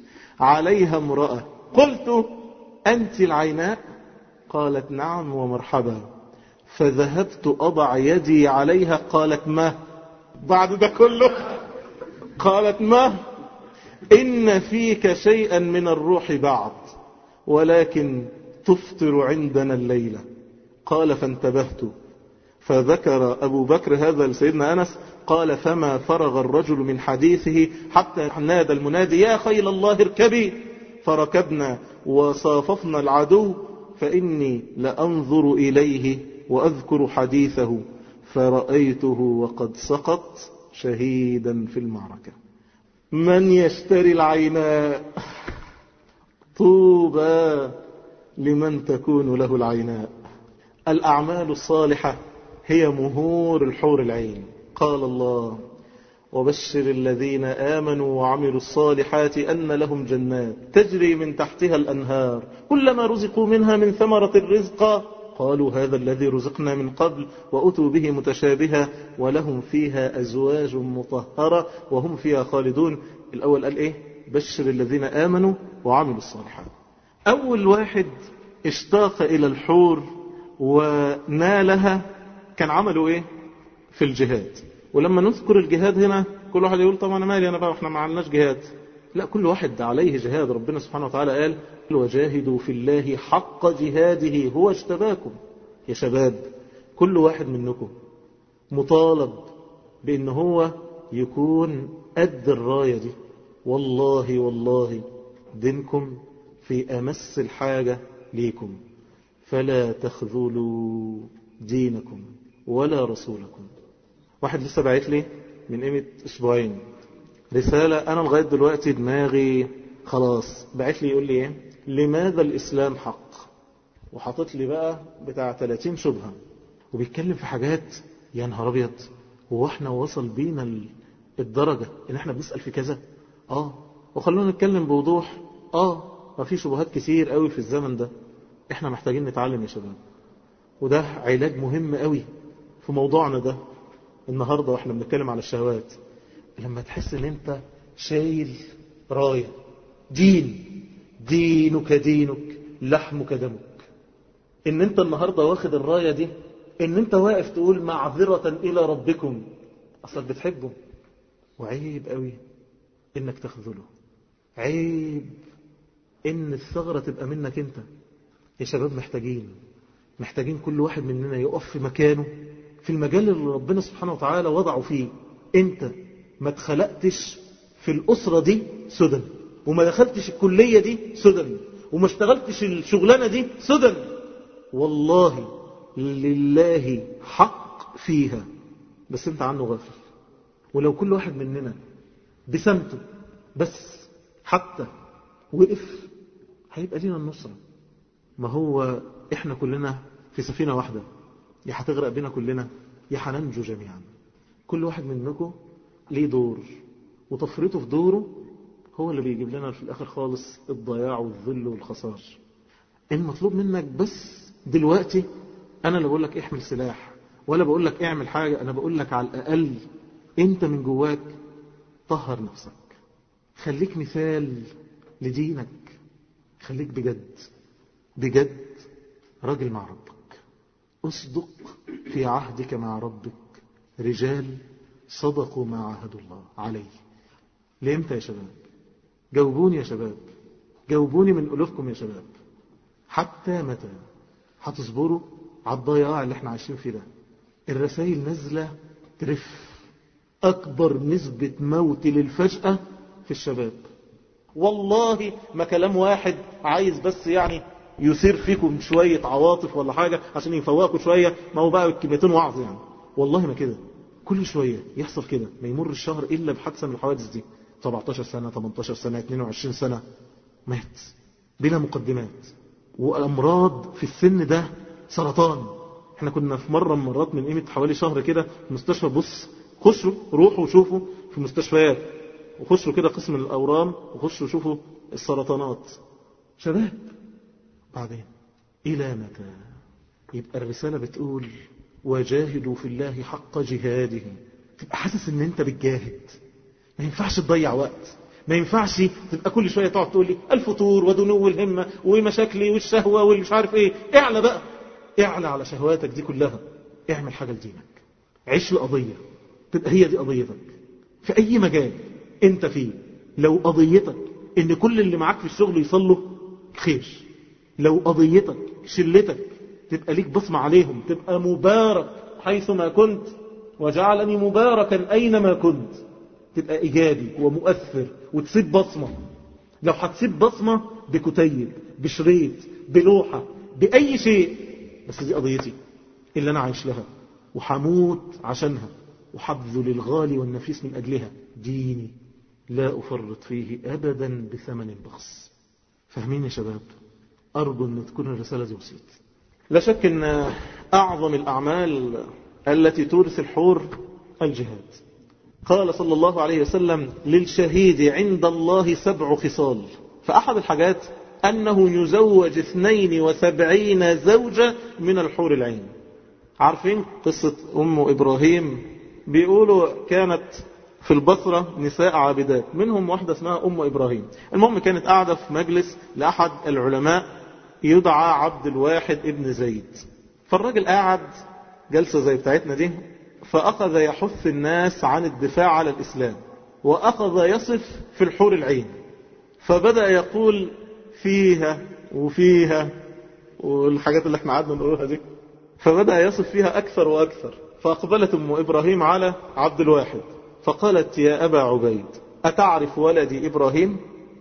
عليها امرأة. قلت: أنت العيناء؟ قالت: نعم ومرحبا. فذهبت أضع يدي عليها. قالت: ما بعد ده كله؟ قالت: ما إن فيك شيئا من الروح بعد، ولكن تفطر عندنا الليلة. قال: فانتبهت فذكر أبو بكر هذا لسيدنا أنس قال فما فرغ الرجل من حديثه حتى نادى المنادي يا خيل الله اركبي، فركبنا وصاففنا العدو، فإني لأنظر إليه وأذكر حديثه فرأيته وقد سقط شهيدا في المعركة. من يشتري العيناء؟ طوبى لمن تكون له العيناء. الأعمال الصالحة هي مهور الحور العين. قال الله وبشر الذين آمنوا وعملوا الصالحات أن لهم جنات تجري من تحتها الأنهار كلما رزقوا منها من ثمرة الرزق قالوا هذا الذي رزقنا من قبل وأتوا به متشابها ولهم فيها أزواج مطهرة وهم فيها خالدون. الأول قال إيه؟ بشر الذين آمنوا وعملوا الصالحات. أول واحد اشتاق إلى الحور ونالها كان عملوا إيه؟ في الجهاد. ولما نذكر الجهاد هنا كل واحد يقول طبعا أنا مالي أنا بقى وإحنا ما عملناش جهاد. لا، كل واحد عليه جهاد. ربنا سبحانه وتعالى قال وجاهدوا في الله حق جهاده هو اجتباكم. يا شباب كل واحد منكم مطالب بأن هو يكون قد الراية دي. والله والله دينكم في أمس الحاجة ليكم، فلا تخذلوا دينكم ولا رسولكم. واحد لسه بعت لي من قيمة أسبوعين رسالة أنا لغاية دلوقتي دماغي خلاص. بعت لي يقول لي إيه؟ لماذا الإسلام حق؟ وحاطط لي بقى بتاع ثلاثين شبهة وبيتكلم في حاجات يا نهار أبيض. هو احنا وصل بينا الدرجة إن احنا بنسأل في كذا؟ آه وخلونا نتكلم بوضوح. آه ما في شبهات كتير قوي في الزمن ده. احنا محتاجين نتعلم يا شباب، وده علاج مهم قوي في موضوعنا ده النهاردة واحنا بنتكلم على الشهوات. لما تحس ان انت شايل راية دين، دينك دينك لحمك دمك، ان انت النهاردة واخد الراية دي، ان انت واقف تقول معذرة الى ربكم اصلا بتحبه. وعيب قوي انك تخذله، عيب ان الثغرة تبقى منك انت. يا شباب محتاجين محتاجين كل واحد مننا يقف في مكانه في المجال اللي ربنا سبحانه وتعالى وضعه فيه. انت ما اتخلقتش في الأسرة دي سدى، وما دخلتش الكلية دي سدى، وما اشتغلتش الشغلانة دي سدى. والله لله حق فيها، بس انت عنه غافل. ولو كل واحد مننا بسمته بس حتى وقف هيبقى لنا النصرة. ما هو احنا كلنا في سفينة واحدة، يا هتغرق بينا كلنا يا هننجو جميعا. كل واحد منكم ليه دور، وتفريطه في دوره هو اللي بيجيب لنا في الآخر خالص الضياع والذل والخسار. المطلوب منك بس دلوقتي، أنا اللي بقول لك احمل سلاح ولا بقول لك اعمل حاجة، أنا بقول لك على الأقل أنت من جواك طهر نفسك، خليك مثال لدينك، خليك بجد بجد راجل مع ربك، اصدق في عهدك مع ربك. رجال صدقوا ما عاهدوا الله عليه. لإمتى يا شباب؟ جاوبوني يا شباب، جاوبوني من قلوبكم يا شباب. حتى متى هتصبروا على الضياع اللي احنا عايشين فيه ده؟ الرسائل نازلة ترف. أكبر نسبة موت للفجأة في الشباب. والله ما كلام واحد عايز بس يعني يثير فيكم شوية عواطف ولا حاجة عشان يفوقوا شوية، ما هو بقى كلمتين وعظ يعني. والله ما كده، كل شوية يحصل كده. ما يمر الشهر إلا بحادثة من الحوادث دي. سبعتاشر سنة، تمنتاشر سنة، اتنين وعشرين سنة مات بلا مقدمات. وأمراض في السن ده سرطان. احنا كنا في مرة من مرات من قيمة حوالي شهر كده في مستشفى. بص خشوا روحوا وشوفوا في مستشفيات، وخشوا كده قسم الأورام وخشوا شوفوا السرطانات. شباب بعدين إلى متى؟ يبقى الرسالة بتقول وجاهدوا في الله حق جهاده. تبقى حاسس ان انت بتجاهد. ما ينفعش تضيع وقت، ما ينفعش تبقى كل شوية تقعد تقول لي الفطور ودنو الهمة ومشاكلي والشهوة والمش عارف ايه. اعلى بقى، اعلى على شهواتك دي كلها. اعمل حاجة لدينك، عيش لقضية تبقى هي دي قضيتك في اي مجال انت فيه. لو قضيتك ان كل اللي معاك في الشغل يصلوا خير، لو قضيتك شلتك تبقى ليك بصمة عليهم، تبقى مبارك حيثما كنت وجعلني مباركا أينما كنت. تبقى إيجابي ومؤثر وتسيب بصمة. لو هتسيب بصمة بكتيب، بشريط، بلوحة، بأي شيء، بس دي قضيتي اللي أنا عايش لها وحموت عشانها وحبذل الغالي والنفيس من أجلها، ديني لا أفرط فيه أبدا بثمن بخس. فاهمين يا شباب؟ أرجو أن تكون الرسالة دي وصلت. لا شك أن أعظم الأعمال التي تورث الحور الجهاد. قال صلى الله عليه وسلم: للشهيد عند الله سبع خصال. فأحد الحاجات أنه يزوج اثنين وسبعين زوجة من الحور العين. عارفين قصة أم إبراهيم؟ بيقولوا كانت في البصرة نساء عابدات، منهم واحدة اسمها أم إبراهيم. المهم كانت قاعدة في مجلس لأحد العلماء يدعى عبد الواحد ابن زيد. فالراجل قاعد جلسة زي بتاعتنا دي، فأخذ يحث الناس عن الدفاع على الإسلام، وأخذ يصف في الحور العين. فبدأ يقول فيها وفيها والحاجات اللي احنا قعدنا نقولها دي، فبدأ يصف فيها أكثر وأكثر. فأقبلت أم إبراهيم على عبد الواحد فقالت: يا أبا عبيد، أتعرف ولدي إبراهيم؟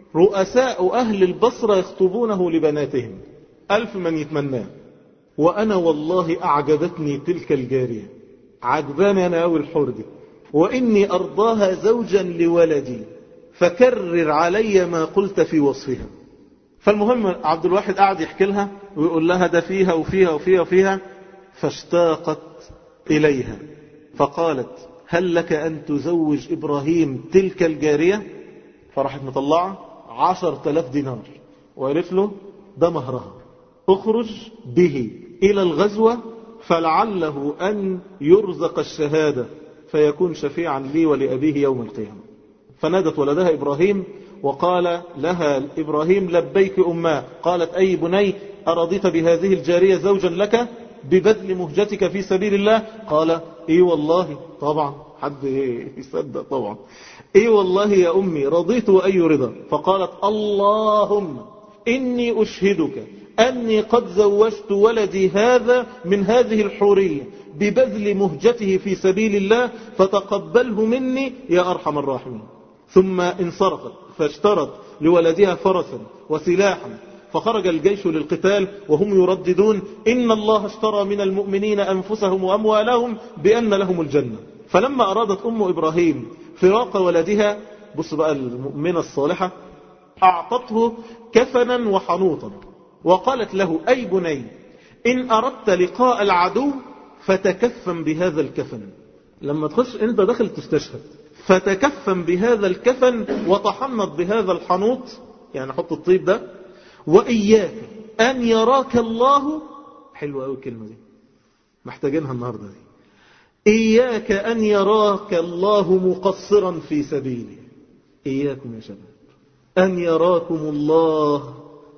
رؤساء أهل البصرة يخطبونه لبناتهم، ألف من يتمناه، وأنا والله أعجبتني تلك الجارية، عجباني أنا أول الحور دي، وإني أرضاها زوجا لولدي، فكرر علي ما قلت في وصفها. فالمهم عبد الواحد قاعد يحكي لها ويقول لها ده فيها وفيها وفيها وفيها، فاشتاقت إليها فقالت: هل لك أن تزوج إبراهيم تلك الجارية؟ فراحت مطلعة عشر تلاف دينار وقالت له: ده مهرها، اخرج به إلى الغزوة فلعله أن يرزق الشهادة فيكون شفيعا لي ولأبيه يوم القيامة. فنادت ولدها إبراهيم وقال لها إبراهيم: لبيك أماه. قالت: أي بني، أرضيت بهذه الجارية زوجا لك ببذل مهجتك في سبيل الله؟ قال: إيه والله. طبعا حد يصدق طبعا. إيه والله يا أمي، رضيت وأي رضا. فقالت: اللهم إني أشهدك أني قد زوجت ولدي هذا من هذه الحورية ببذل مهجته في سبيل الله، فتقبله مني يا أرحم الراحمين. ثم انصرفت فاشترت لولدها فرسا وسلاحا، فخرج الجيش للقتال وهم يرددون: إن الله اشترى من المؤمنين أنفسهم وأموالهم بأن لهم الجنة. فلما أرادت أم إبراهيم فراق ولدها، بص بقى المؤمنة الصالحة، أعطته كفنا وحنوطا وقالت له: أي بني، إن أردت لقاء العدو فتكفن بهذا الكفن. لما تخش أنت داخل تستشهد، فتكفن بهذا الكفن وتحنط بهذا الحنوط، يعني حط الطيب ده، وإياك أن يراك الله. حلوة أوي الكلمة دي، محتاجينها النهاردة دي. إياك أن يراك الله مقصرا في سبيله. إياكم يا شباب أن يراكم الله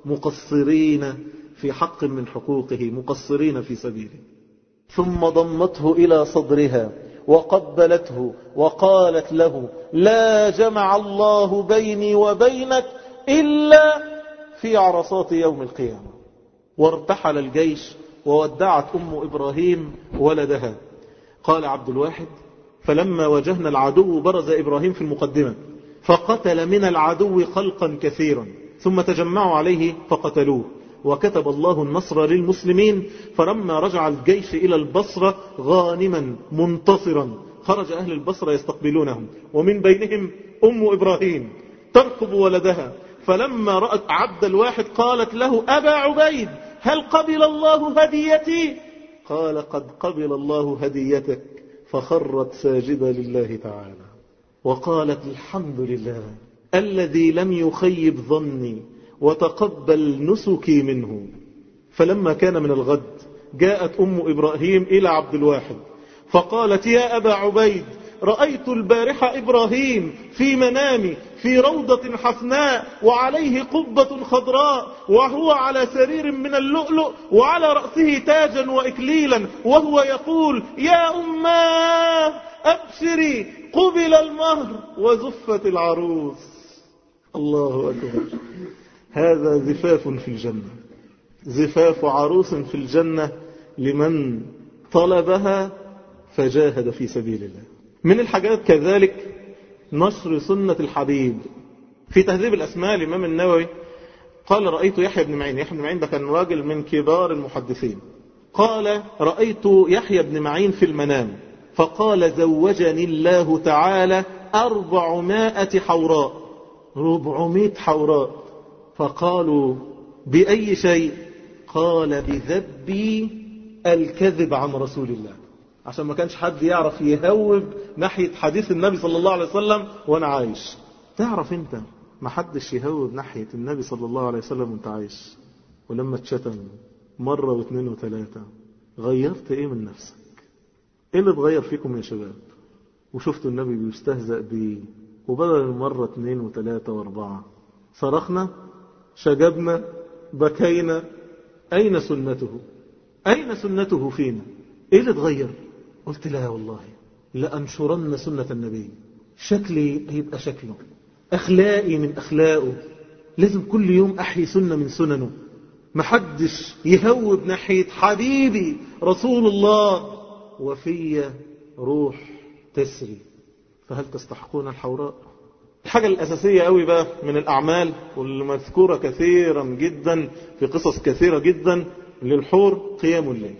مقصرين في حق من حقوقه، مقصرين في سبيله. ثم ضمته إلى صدرها وقبلته وقالت له: لا جمع الله بيني وبينك إلا في عرصات يوم القيامة. وارتحل الجيش وودعت أم إبراهيم ولدها. قال عبد الواحد: فلما واجهنا العدو برز إبراهيم في المقدمة فقتل من العدو خلقا كثيرا، ثم تجمعوا عليه فقتلوه، وكتب الله النصر للمسلمين. فلما رجع الجيش إلى البصرة غانما منتصرا، خرج أهل البصرة يستقبلونهم، ومن بينهم أم إبراهيم ترقب ولدها. فلما رأت عبد الواحد قالت له: أبا عبيد، هل قبل الله هديتي؟ قال: قد قبل الله هديتك. فخرت ساجدة لله تعالى وقالت: الحمد لله الذي لم يخيب ظني وتقبل نسكي منه. فلما كان من الغد جاءت أم إبراهيم إلى عبد الواحد فقالت: يا أبا عبيد، رأيت البارحة إبراهيم في منامي في روضة حسناء وعليه قبة خضراء، وهو على سرير من اللؤلؤ وعلى رأسه تاجا وإكليلا، وهو يقول: يا أماه أبشري، قبل المهر وزفت العروس. الله أكبر. هذا زفاف في الجنة، زفاف عروس في الجنة لمن طلبها فجاهد في سبيل الله. من الحاجات كذلك نشر سنة الحبيب. في تهذيب الأسماء الإمام النووي قال رأيت يحيى بن معين. يحيى بن معين ده كان راجل من كبار المحدثين. قال رأيت يحيى بن معين في المنام فقال زوجني الله تعالى أربعمائة حوراء، ربعمائة حوراء. فقالوا بأي شيء؟ قال بذبي الكذب عن رسول الله، عشان ما كانش حد يعرف يهوب ناحية حديث النبي صلى الله عليه وسلم وانا عايش. تعرف انت ما حدش يهوب ناحية النبي صلى الله عليه وسلم وانت عايش، ولما اتشتم مرة واثنين وثلاثة غيرت ايه من نفسك؟ ايه اللي اتغير فيكم يا شباب؟ وشفتوا النبي بيستهزأ بيه، وبدل مرة اثنين وثلاثة واربعة صرخنا، شجبنا، بكينا. اين سنته؟ اين سنته فينا؟ ايه اللي اتغير؟ قلت لا والله لأنشرن سنة النبي. شكلي هيبقى شكله، أخلاقي من أخلاقه، لازم كل يوم أحيي سنة من سننه. محدش يهوب ناحية حبيبي رسول الله وفي روح تسري. فهل تستحقون الحوراء؟ الحاجة الأساسية قوي بقى من الأعمال واللي مذكورة كثيرا جدا في قصص كثيرة جدا للحور قيام الليل.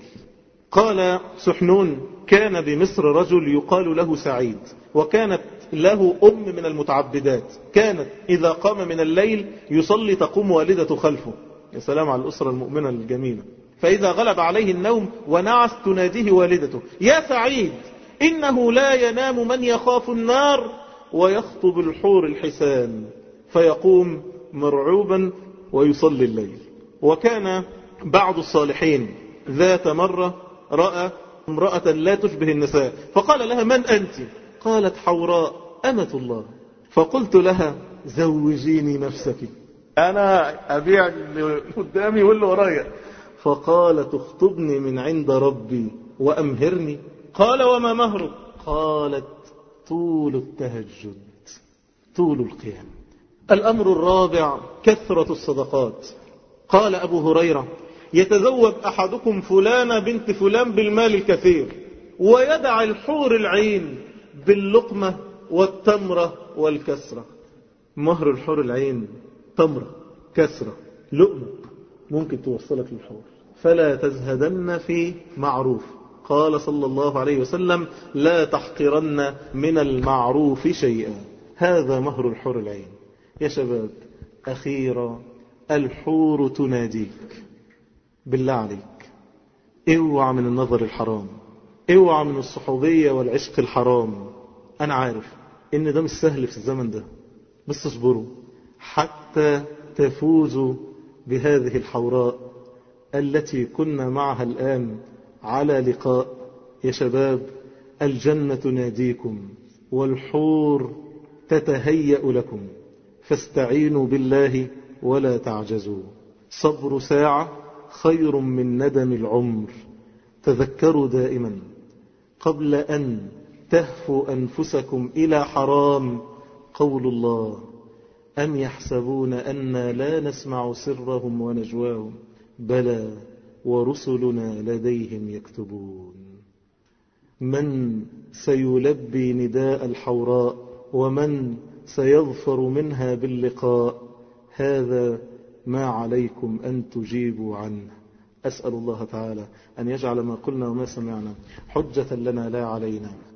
قال سحنون كان بمصر رجل يقال له سعيد، وكانت له أم من المتعبدات، كانت إذا قام من الليل يصلي تقوم والدته خلفه. يا سلام على الأسرة المؤمنة الجميلة. فإذا غلب عليه النوم ونعس تناديه والدته يا سعيد إنه لا ينام من يخاف النار ويخطب الحور الحسان، فيقوم مرعوبا ويصلي الليل. وكان بعض الصالحين ذات مرة رأى امرأة لا تشبه النساء فقال لها من أنت؟ قالت حوراء أمة الله. فقلت لها زوجيني نفسك، أنا أبيع اللي قدامي واللي ورايا. فقالت اخطبني من عند ربي وأمهرني. قال وما مهرك؟ قالت طول التهجد، طول القيام. الأمر الرابع كثرة الصدقات. قال أبو هريرة يتزوج أحدكم فلانة بنت فلان بالمال الكثير ويدع الحور العين باللقمة والتمرة والكسرة. مهر الحور العين تمرة، كسرة، لقمة، ممكن توصلك للحور. فلا تزهدن في معروف. قال صلى الله عليه وسلم لا تحقرن من المعروف شيئا. هذا مهر الحور العين. يا شباب أخيرا الحور تناديك، بالله عليك اوعى من النظر الحرام، اوعى من الصحوبية والعشق الحرام. أنا عارف إن ده مش سهل في الزمن ده، بس اصبروا حتى تفوزوا بهذه الحوراء التي كنا معها الآن على لقاء. يا شباب الجنة تناديكم والحور تتهيأ لكم، فاستعينوا بالله ولا تعجزوا. صبر ساعة خير من ندم العمر. تذكروا دائما قبل أن تهفوا أنفسكم إلى حرام قول الله أم يحسبون أنا لا نسمع سرهم ونجواهم بلى ورسلنا لديهم يكتبون. من سيلبي نداء الحوراء ومن سيظفر منها باللقاء؟ هذا ما عليكم أن تجيبوا عنه. أسأل الله تعالى أن يجعل ما قلنا وما سمعنا حجة لنا لا علينا،